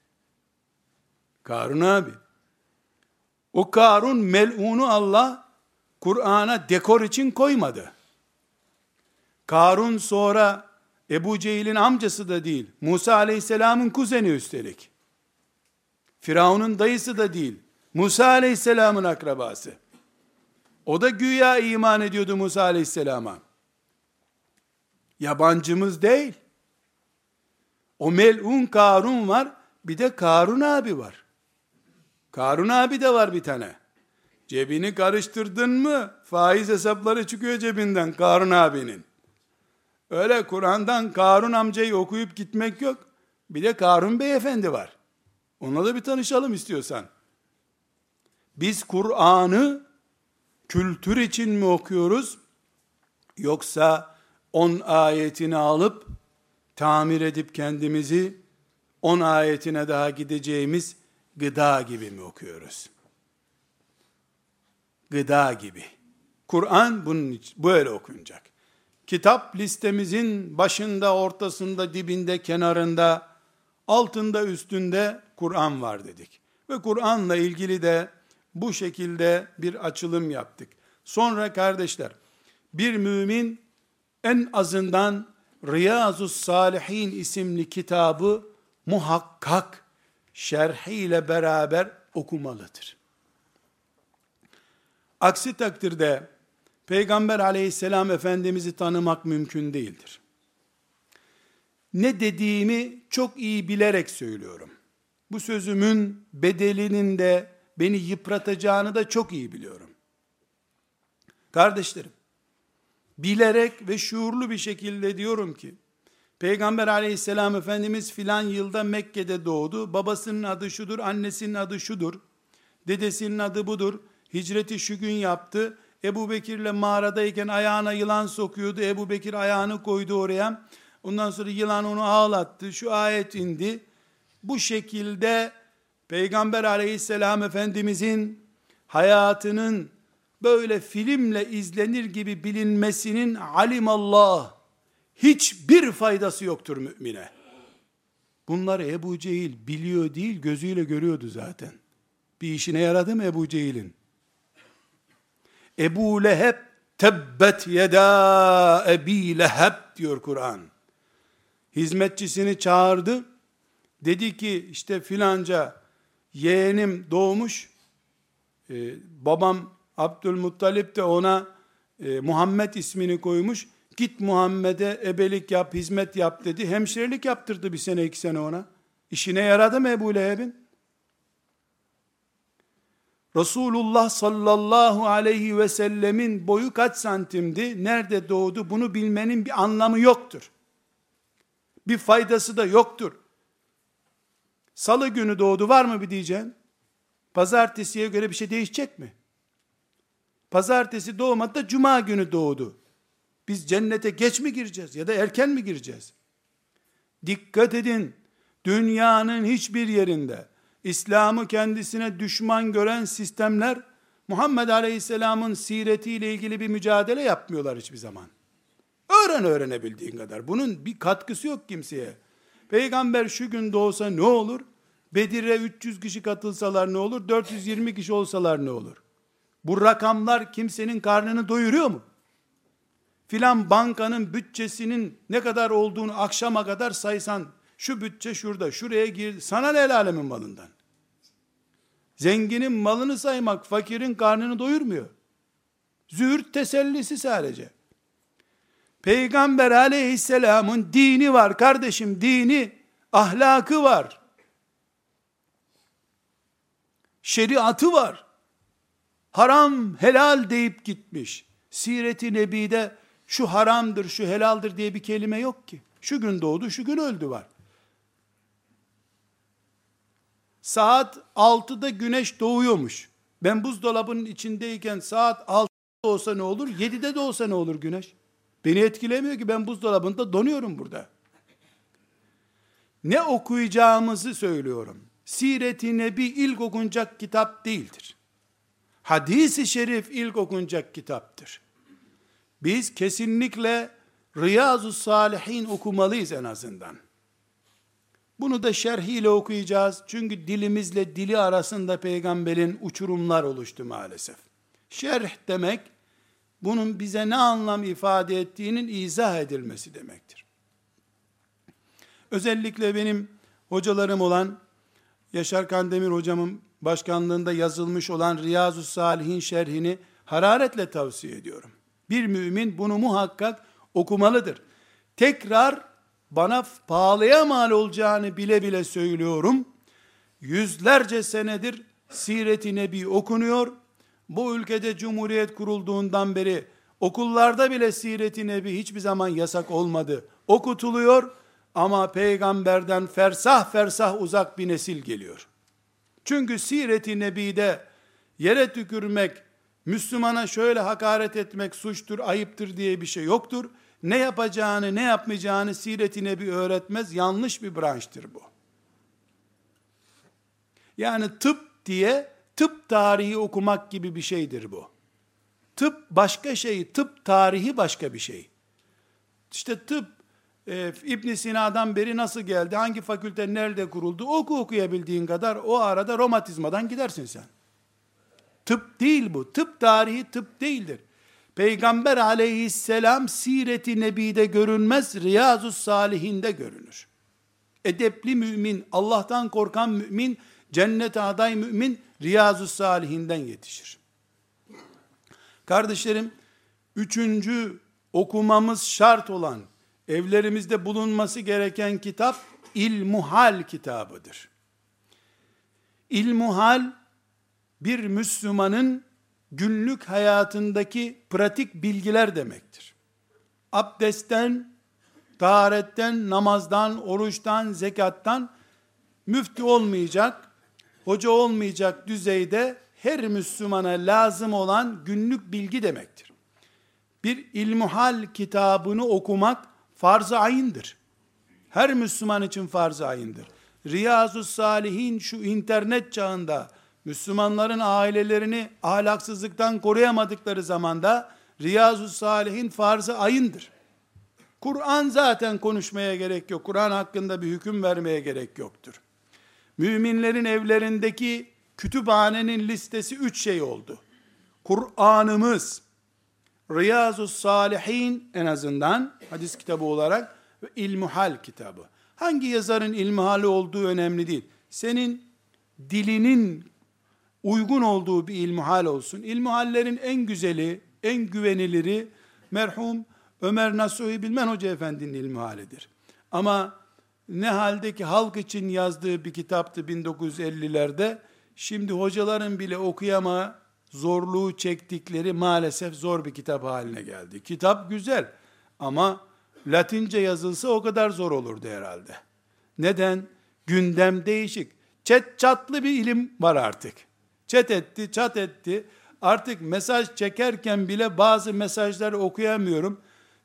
Karun abi. O Karun mel'unu Allah Kur'an'a dekor için koymadı. Karun sonra Ebu Cehil'in amcası da değil. Musa aleyhisselamın kuzeni üstelik. Firavun'un dayısı da değil. Musa aleyhisselamın akrabası. O da güya iman ediyordu Musa aleyhisselama. Yabancımız değil. O mel'un Karun var, bir de Karun abi var. Karun abi de var bir tane. Cebini karıştırdın mı, faiz hesapları çıkıyor cebinden Karun abinin. Öyle Kur'an'dan Karun amcayı okuyup gitmek yok. Bir de Karun beyefendi var. Onunla da bir tanışalım istiyorsan. Biz Kur'an'ı kültür için mi okuyoruz? Yoksa 10 ayetini alıp tamir edip kendimizi 10 ayetine daha gideceğimiz gıda gibi mi okuyoruz? Gıda gibi. Kur'an bunun için böyle okunacak. Kitap listemizin başında, ortasında, dibinde, kenarında, altında, üstünde Kur'an var dedik. Ve Kur'an'la ilgili de bu şekilde bir açılım yaptık. Sonra kardeşler, bir mümin en azından Riyazus Salihin isimli kitabı muhakkak şerhiyle beraber okumalıdır. Aksi takdirde Peygamber aleyhisselam Efendimiz'i tanımak mümkün değildir. Ne dediğimi çok iyi bilerek söylüyorum. Bu sözümün bedelinin de beni yıpratacağını da çok iyi biliyorum. Kardeşlerim, bilerek ve şuurlu bir şekilde diyorum ki, Peygamber aleyhisselam Efendimiz filan yılda Mekke'de doğdu, babasının adı şudur, annesinin adı şudur, dedesinin adı budur, hicreti şu gün yaptı, Ebu Bekir'le mağaradayken ayağına yılan sokuyordu, Ebu Bekir ayağını koydu oraya, ondan sonra yılan onu ağlattı, şu ayet indi. Bu şekilde Peygamber aleyhisselam Efendimizin hayatının böyle filmle izlenir gibi bilinmesinin alimallah hiçbir faydası yoktur mümine. Bunları Ebu Cehil biliyor değil, gözüyle görüyordu zaten. Bir işine yaradı mı Ebu Cehil'in? Ebu Leheb tebbet yeda Ebi Leheb diyor Kur'an. Hizmetçisini çağırdı. Dedi ki işte filanca yeğenim doğmuş. Babam Abdülmuttalip de ona Muhammed ismini koymuş. Git Muhammed'e ebelik yap, hizmet yap dedi. Hemşirelik yaptırdı bir sene 2 sene ona. İşine yaradı mı Ebu Leheb'in? Resulullah sallallahu aleyhi ve sellemin boyu kaç santimdi? Nerede doğdu? Bunu bilmenin bir anlamı yoktur. Bir faydası da yoktur. Salı günü doğdu, var mı bir diyeceksin? Pazartesiye göre bir şey değişecek mi? Pazartesi doğmadı da cuma günü doğdu. Biz cennete geç mi gireceğiz ya da erken mi gireceğiz? Dikkat edin, dünyanın hiçbir yerinde İslam'ı kendisine düşman gören sistemler Muhammed Aleyhisselam'ın siretiyle ilgili bir mücadele yapmıyorlar hiçbir zaman. Öğrenebildiğin kadar. Bunun bir katkısı yok kimseye. Peygamber şu gün doğsa ne olur? Bedir'e 300 kişi katılsalar ne olur? 420 kişi olsalar ne olur? Bu rakamlar kimsenin karnını doyuruyor mu? Filan bankanın bütçesinin ne kadar olduğunu akşama kadar saysan, şu bütçe şurada, şuraya gir, sana ne el alemin malından? Zenginin malını saymak, fakirin karnını doyurmuyor. Zühd tesellisi sadece. Peygamber aleyhisselamın dini var kardeşim, dini, ahlakı var. Şeriatı var. Haram, helal deyip gitmiş. Siret-i Nebi'de şu haramdır, şu helaldir diye bir kelime yok ki. Şu gün doğdu, şu gün öldü var. Saat 6'da güneş doğuyormuş. Ben buzdolabının içindeyken saat 6'da olsa ne olur? 7'de de olsa ne olur güneş? Beni etkilemiyor ki, ben buzdolabında donuyorum burada. Ne okuyacağımızı söylüyorum. Siret-i Nebi ilk okunacak kitap değildir. Hadis-i şerif ilk okunacak kitaptır. Biz kesinlikle Riyazu Salihin okumalıyız en azından. Bunu da şerhiyle okuyacağız. Çünkü dilimizle dili arasında peygamberin uçurumlar oluştu maalesef. Şerh demek, bunun bize ne anlam ifade ettiğinin izah edilmesi demektir. Özellikle benim hocalarım olan Yaşar Kandemir hocamın başkanlığında yazılmış olan Riyazu Salihin şerhini hararetle tavsiye ediyorum. Bir mümin bunu muhakkak okumalıdır. Tekrar bana pahalıya mal olacağını bile bile söylüyorum. Yüzlerce senedir Siret-i Nebi okunuyor. Bu ülkede Cumhuriyet kurulduğundan beri okullarda bile Siret-i Nebi hiçbir zaman yasak olmadı. Okutuluyor ama peygamberden fersah fersah uzak bir nesil geliyor. Çünkü Siret-i Nebi'de yere tükürmek, Müslümana şöyle hakaret etmek suçtur, ayıptır diye bir şey yoktur. Ne yapacağını, ne yapmayacağını Siret-i Nebi öğretmez. Yanlış bir branştır bu. Yani tıp diye tıp tarihi okumak gibi bir şeydir bu. Tıp başka şey, tıp tarihi başka bir şey. İşte tıp İbn Sina'dan beri nasıl geldi, hangi fakülte nerede kuruldu, okuyabildiğin kadar o arada romatizmadan gidersin sen. Tıp değil bu. Tıp tarihi tıp değildir. Peygamber aleyhisselam Siret-i Nebi'de görünmez, Riyazu Salihin'de görünür. Edepli mümin, Allah'tan korkan mümin, Cennete aday mümin Riyazu Salihinden yetişir. Kardeşlerim, üçüncü okumamız şart olan, evlerimizde bulunması gereken kitap İlmuhal kitabıdır. İlmuhal, bir Müslümanın günlük hayatındaki pratik bilgiler demektir. Abdestten, taharetten, namazdan, oruçtan, zekattan müftü olmayacak, hoca olmayacak düzeyde her Müslümana lazım olan günlük bilgi demektir. Bir İlmuhal kitabını okumak farz-ı ayındır. Her Müslüman için farz-ı ayındır. Riyazu Salihin şu internet çağında Müslümanların ailelerini ahlaksızlıktan koruyamadıkları zamanda Riyazu Salihin farz-ı ayındır. Kur'an zaten konuşmaya gerek yok. Kur'an hakkında bir hüküm vermeye gerek yoktur. Müminlerin evlerindeki kütüphanenin listesi 3 şey oldu. Kur'an'ımız, Riyazu Salihin en azından hadis kitabı olarak ve İlmuhal kitabı. Hangi yazarın ilmihali olduğu önemli değil. Senin dilinin uygun olduğu bir ilmuhal olsun. İlmuhallerin en güzeli, en güveniliri merhum Ömer Nasuhi Bilmen Hoca Efendi'nin ilmuhalidir. Ama ne haldeki halk için yazdığı bir kitaptı 1950'lerde. Şimdi hocaların bile okuyama zorluğu çektikleri maalesef zor bir kitap haline geldi. Kitap güzel ama Latince yazılsa o kadar zor olurdu herhalde. Neden? Gündem değişik. Çatlı bir ilim var artık. Çat etti. Artık mesaj çekerken bile bazı mesajları okuyamıyorum.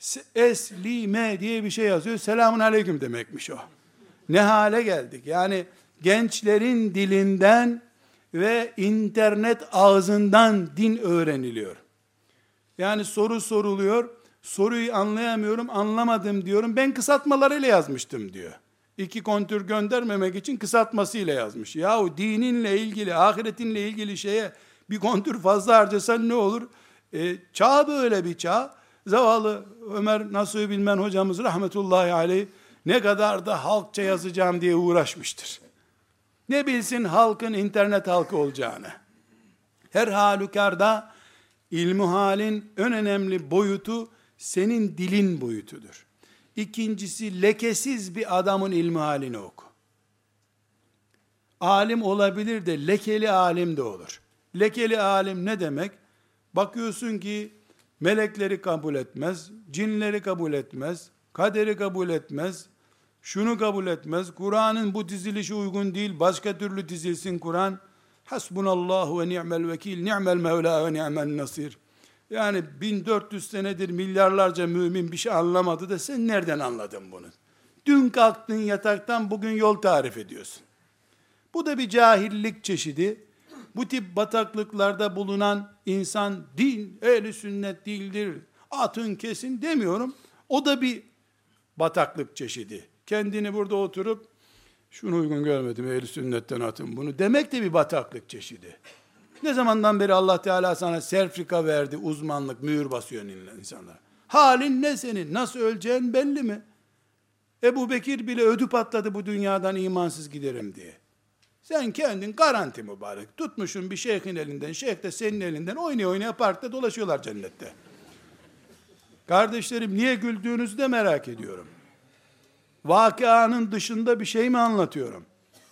Eslime diye bir şey yazıyor. Selamun aleyküm demekmiş o. Ne hale geldik? Yani gençlerin dilinden ve internet ağzından din öğreniliyor. Yani soru soruluyor. Soruyu anlayamıyorum, anlamadım diyorum. Ben kısaltmalarıyla yazmıştım diyor. 2 kontür göndermemek için kısaltmasıyla yazmış. Yahu dininle ilgili, ahiretinle ilgili şeye bir kontür fazla harcasan ne olur? Çağ böyle bir çağ. Zavallı Ömer Nasuhi Bilmen hocamız rahmetullahi aleyh ne kadar da halkça yazacağım diye uğraşmıştır. Ne bilsin halkın internet halkı olacağını. Her halükarda ilmuhalin en önemli boyutu senin dilin boyutudur. İkincisi, lekesiz bir adamın ilmihalini oku. Alim olabilir de lekeli alim de olur. Lekeli alim ne demek? Bakıyorsun ki melekleri kabul etmez, cinleri kabul etmez, kaderi kabul etmez, şunu kabul etmez, Kur'an'ın bu dizilişi uygun değil, başka türlü dizilsin Kur'an. Hasbunallahu ve ni'mel vekil, ni'mel mevla ve ni'mel nasir. Yani 1400 senedir milyarlarca mümin bir şey anlamadı da sen nereden anladın bunu? Dün kalktın yataktan bugün yol tarif ediyorsun. Bu da bir cahillik çeşidi. Bu tip bataklıklarda bulunan insan din, ehli sünnet değildir, atın kesin demiyorum. O da bir bataklık çeşidi. Kendini burada oturup şunu uygun görmedim, ehli sünnetten atın bunu demek de bir bataklık çeşidi. Ne zamandan beri Allah Teala sana serfika verdi, uzmanlık, mühür basıyor insanlara. Halin ne senin? Nasıl öleceğin belli mi? Ebu Bekir bile ödü patladı bu dünyadan imansız giderim diye. Sen kendin garanti mübarek. Tutmuşsun bir şeyhin elinden, şeyh de senin elinden oynaya oynaya parkta dolaşıyorlar cennette. Kardeşlerim niye güldüğünüzü de merak ediyorum. Vakıanın dışında bir şey mi anlatıyorum?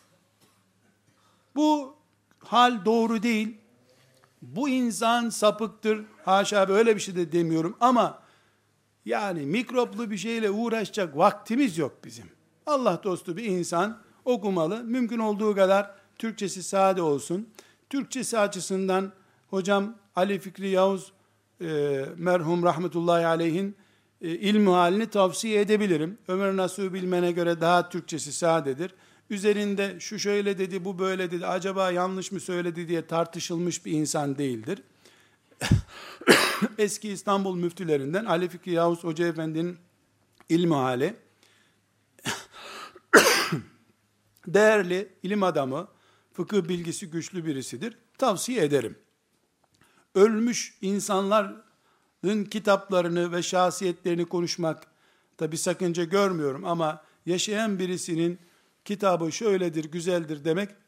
Bu hal doğru değil. Bu insan sapıktır. Haşa böyle bir şey de demiyorum ama yani mikroplu bir şeyle uğraşacak vaktimiz yok bizim. Allah dostu bir insan okumalı. Mümkün olduğu kadar Türkçesi sade olsun. Türkçesi açısından hocam Ali Fikri Yavuz merhum rahmetullahi aleyhin ilmihalini tavsiye edebilirim. Ömer Nasuhi Bilmen'e göre daha Türkçesi sadedir. Üzerinde şu şöyle dedi, bu böyle dedi, acaba yanlış mı söyledi diye tartışılmış bir insan değildir. Eski İstanbul müftülerinden Ali Fikri Yavuz Hoca Efendi'nin ilmihali, değerli ilim adamı, fıkıh bilgisi güçlü birisidir. Tavsiye ederim. Ölmüş insanların kitaplarını ve şahsiyetlerini konuşmak tabi sakınca görmüyorum ama yaşayan birisinin kitabı şöyledir, güzeldir demek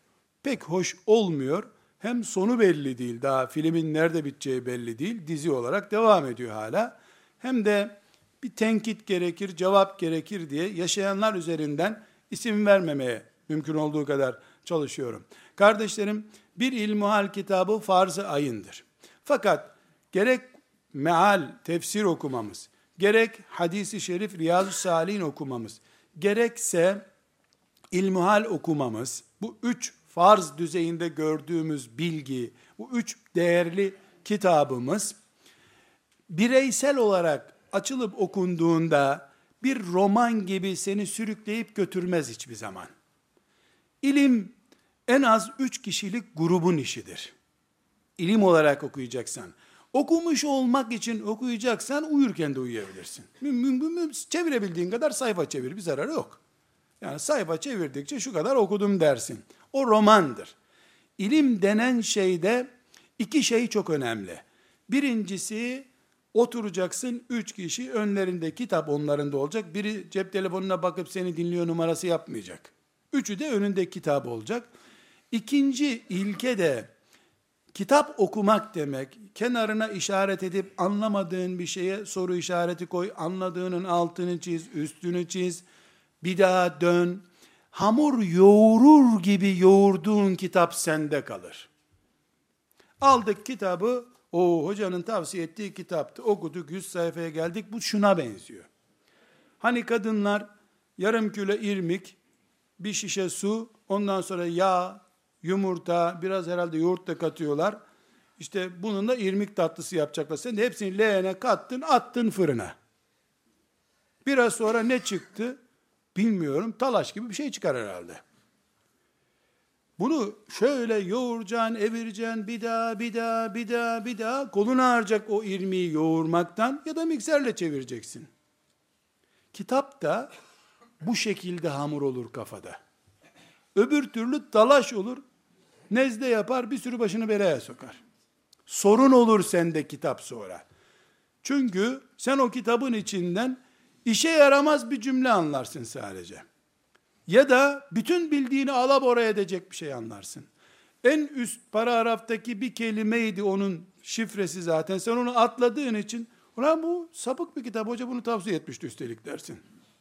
pek hoş olmuyor. Hem sonu belli değil, daha filmin nerede biteceği belli değil, dizi olarak devam ediyor hala. Hem de bir tenkit gerekir, cevap gerekir diye yaşayanlar üzerinden isim vermemeye mümkün olduğu kadar çalışıyorum. Kardeşlerim, bir ilmuhal kitabı farz-ı ayındır. Fakat gerek meal, tefsir okumamız, gerek hadisi şerif, Riyazu Salihin okumamız, gerekse ilmuhal okumamız, bu üç farz düzeyinde gördüğümüz bilgi, bu üç değerli kitabımız, bireysel olarak açılıp okunduğunda bir roman gibi seni sürükleyip götürmez hiçbir zaman. İlim en az 3 kişilik grubun işidir. İlim olarak okuyacaksan. Okumuş olmak için okuyacaksan uyurken de uyuyabilirsin. Çevirebildiğin kadar sayfa çevir, bir zararı yok. Yani sayfa çevirdikçe şu kadar okudum dersin. O romandır. İlim denen şeyde 2 şey çok önemli. Birincisi, oturacaksın 3 kişi, önlerinde kitap onların da olacak. Biri cep telefonuna bakıp seni dinliyor numarası yapmayacak. Üçü de önünde kitap olacak. İkinci ilke de kitap okumak demek, kenarına işaret edip anlamadığın bir şeye soru işareti koy, anladığının altını çiz, üstünü çiz, bir daha dön. Hamur yoğurur gibi yoğurduğun kitap sende kalır. Aldık kitabı, o hocanın tavsiye ettiği kitaptı, okuduk, 100 sayfaya geldik, bu şuna benziyor. Hani kadınlar yarım kilo irmik, bir şişe su, ondan sonra yağ, yumurta, biraz herhalde yoğurt da katıyorlar. İşte bununla irmik tatlısı yapacaklar. Sen de hepsini leğene kattın, attın fırına. Biraz sonra ne çıktı? Bilmiyorum, talaş gibi bir şey çıkar herhalde. Bunu şöyle yoğuracaksın, evireceksin, bir daha, kolun ağrıyacak o irmiği yoğurmaktan, ya da mikserle çevireceksin. Kitap da bu şekilde hamur olur kafada. Öbür türlü dalaş olur, nezle yapar, bir sürü başını belaya sokar. Sorun olur sende kitap sonra. Çünkü sen o kitabın içinden işe yaramaz bir cümle anlarsın sadece. Ya da bütün bildiğini alabora edecek bir şey anlarsın. En üst paragraftaki bir kelimeydi onun şifresi zaten. Sen onu atladığın için, ulan bu sapık bir kitap, hoca bunu tavsiye etmişti üstelik dersin.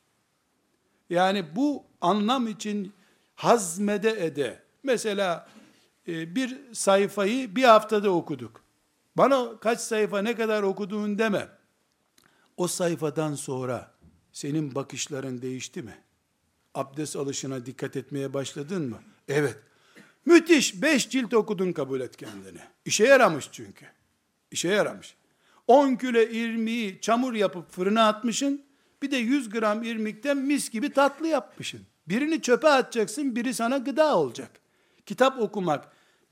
Yani bu anlam için hazmede ede. Mesela bir sayfayı bir haftada okuduk. Bana kaç sayfa ne kadar okuduğun deme. O sayfadan sonra senin bakışların değişti mi? Abdest alışına dikkat etmeye başladın mı? Evet. Müthiş, 5 cilt okudun, kabul et kendini. İşe yaramış çünkü. İşe yaramış. 10 kilo irmiği çamur yapıp fırına atmışsın, bir de 100 gram irmikten mis gibi tatlı yapmışsın. Birini çöpe atacaksın, biri sana gıda olacak. Kitap okumak,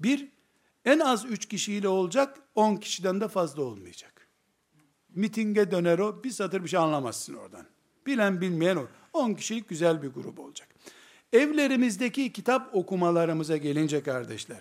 en az 3 kişiyle olacak, 10 kişiden de fazla olmayacak. Mitinge döner o, bir satır bir şey anlamazsın oradan. Bilen bilmeyen o. 10 kişilik güzel bir grup olacak. Evlerimizdeki kitap okumalarımıza gelince kardeşler,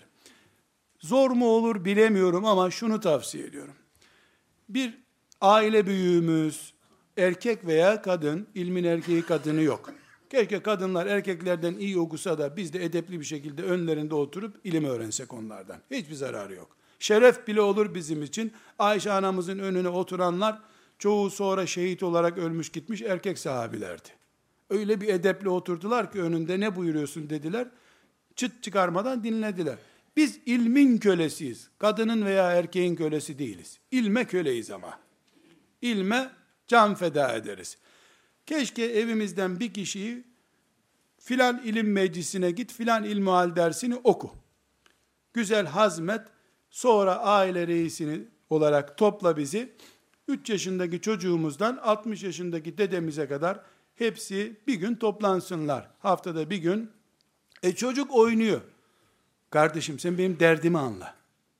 zor mu olur bilemiyorum ama şunu tavsiye ediyorum. Bir aile büyüğümüz, erkek veya kadın, ilmin erkeği kadını yok. Keşke kadınlar erkeklerden iyi okusa da biz de edepli bir şekilde önlerinde oturup ilim öğrensek onlardan. Hiçbir zararı yok. Şeref bile olur bizim için. Ayşe anamızın önüne oturanlar, çoğu sonra şehit olarak ölmüş gitmiş erkek sahabilerdi. Öyle bir edeple oturdular ki önünde, ne buyuruyorsun dediler. Çıt çıkarmadan dinlediler. Biz ilmin kölesiyiz. Kadının veya erkeğin kölesi değiliz. İlme köleyiz ama. İlme can feda ederiz. Keşke evimizden bir kişiyi filan ilim meclisine git, filan ilmihal dersini oku. Güzel hazmet, sonra aile reisini olarak topla bizi. 3 yaşındaki çocuğumuzdan 60 yaşındaki dedemize kadar hepsi bir gün toplansınlar. Haftada bir gün. Çocuk oynuyor. Kardeşim sen benim derdimi anla.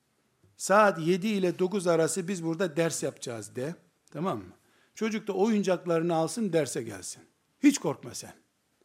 Saat 7 ile 9 arası biz burada ders yapacağız de. Tamam mı? Çocuk da oyuncaklarını alsın, derse gelsin. Hiç korkma sen.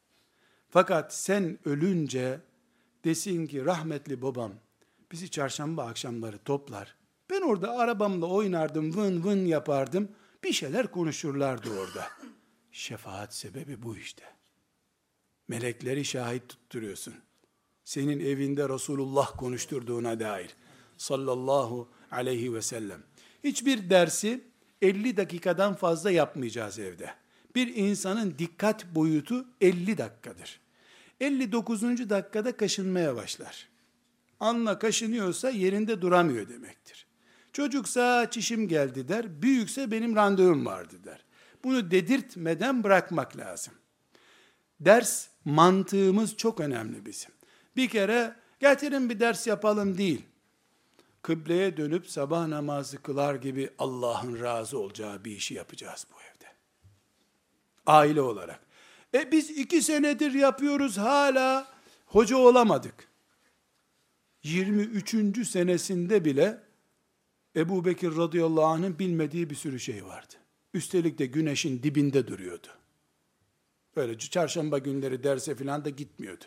Fakat sen ölünce desin ki rahmetli babam bizi çarşamba akşamları toplar. Ben orada arabamla oynardım, vın vın yapardım. Bir şeyler konuşurlardı orada. Şefaat sebebi bu işte. Melekleri şahit tutturuyorsun. senin evinde Resulullah konuşturduğuna dair. Sallallahu aleyhi ve sellem. Hiçbir dersi 50 dakikadan fazla yapmayacağız evde. Bir insanın dikkat boyutu 50 dakikadır. 59. dakikada kaşınmaya başlar. Anla kaşınıyorsa yerinde duramıyor demektir. Çocuksa çişim geldi der, büyükse benim randevum vardı der. Bunu dedirtmeden bırakmak lazım. Ders mantığımız çok önemli bizim. Bir kere getirin bir ders yapalım değil. Kıbleye dönüp sabah namazı kılar gibi Allah'ın razı olacağı bir işi yapacağız bu evde. Aile olarak. Biz 2 senedir yapıyoruz, hala hoca olamadık. 23. senesinde bile Ebu Bekir radıyallahu anh'ın bilmediği bir sürü şey vardı. Üstelik de güneşin dibinde duruyordu. Öyle çarşamba günleri derse filan da gitmiyordu.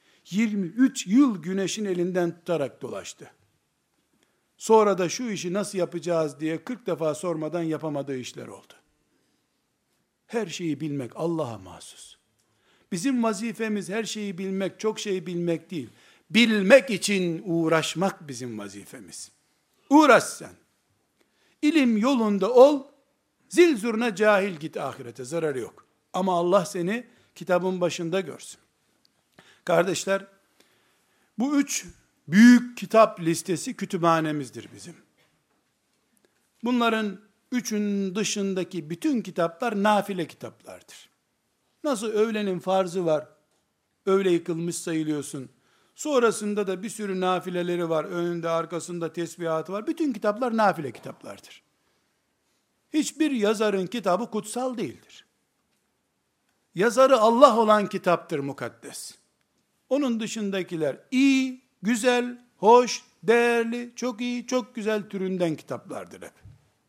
23 yıl güneşin elinden tutarak dolaştı. Sonra da şu işi nasıl yapacağız diye 40 defa sormadan yapamadığı işler oldu. Her şeyi bilmek Allah'a mahsus. Bizim vazifemiz her şeyi bilmek, çok şeyi bilmek değil. Bilmek için uğraşmak bizim vazifemiz. Uğraş sen. İlim yolunda ol, zil zurna cahil git ahirete, zararı yok. Ama Allah seni kitabın başında görsün. Kardeşler, bu 3 büyük kitap listesi kütüphanemizdir bizim. Bunların 3'ün dışındaki bütün kitaplar nafile kitaplardır. Nasıl öğlenin farzı var, öğle yıkılmış sayılıyorsun. Sonrasında da bir sürü nafileleri var, önünde arkasında tesbihatı var. Bütün kitaplar nafile kitaplardır. Hiçbir yazarın kitabı kutsal değildir. Yazarı Allah olan kitaptır mukaddes. Onun dışındakiler iyi, güzel, hoş, değerli, çok iyi, çok güzel türünden kitaplardır hep.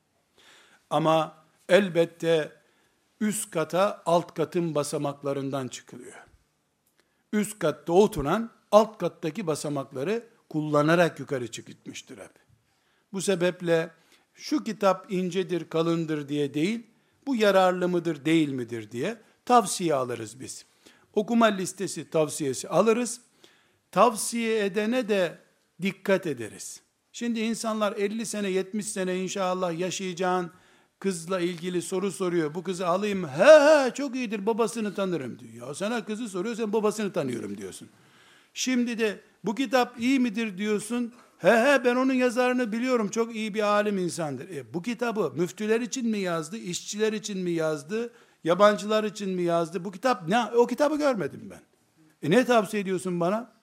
Ama elbette üst kata alt katın basamaklarından çıkılıyor. Üst katta oturan alt kattaki basamakları kullanarak yukarı çıkmıştır hep. Bu sebeple şu kitap incedir, kalındır diye değil, bu yararlı mıdır, değil midir diye tavsiye alırız biz. Okuma listesi tavsiyesi alırız. Tavsiye edene de dikkat ederiz. Şimdi insanlar 50 sene, 70 sene inşallah yaşayacağın kızla ilgili soru soruyor. Bu kızı alayım mı? He çok iyidir, babasını tanırım diyor. Ya sana kızı soruyor, sen babasını tanıyorum diyorsun. Şimdi de bu kitap iyi midir diyorsun. Ben onun yazarını biliyorum, çok iyi bir alim insandır. Bu kitabı müftüler için mi yazdı, işçiler için mi yazdı, yabancılar için mi yazdı? Bu kitap ne? O kitabı görmedim ben. Ne tavsiye ediyorsun bana?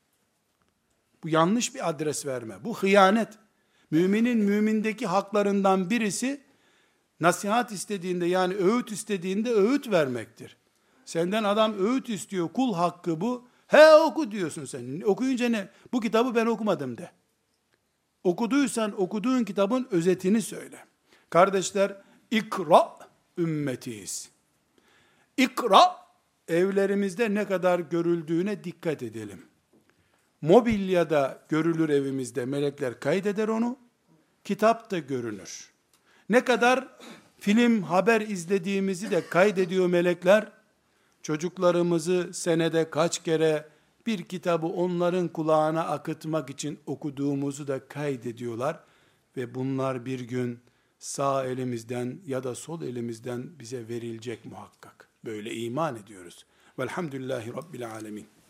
Bu yanlış bir adres verme. Bu hıyanet. Müminin mümindeki haklarından birisi nasihat istediğinde, yani öğüt istediğinde öğüt vermektir. Senden adam öğüt istiyor, kul hakkı bu. Oku diyorsun sen. Okuyunca ne? Bu kitabı ben okumadım de. Okuduysan okuduğun kitabın özetini söyle. Kardeşler, ikra ümmetiyiz. İkra, evlerimizde ne kadar görüldüğüne dikkat edelim. Mobilyada görülür evimizde, melekler kaydeder onu. Kitap da görünür. Ne kadar film, haber izlediğimizi de kaydediyor melekler. Çocuklarımızı senede kaç kere bir kitabı onların kulağına akıtmak için okuduğumuzu da kaydediyorlar. Ve bunlar bir gün sağ elimizden ya da sol elimizden bize verilecek muhakkak. Böyle iman ediyoruz. Velhamdülillahi Rabbil alemin.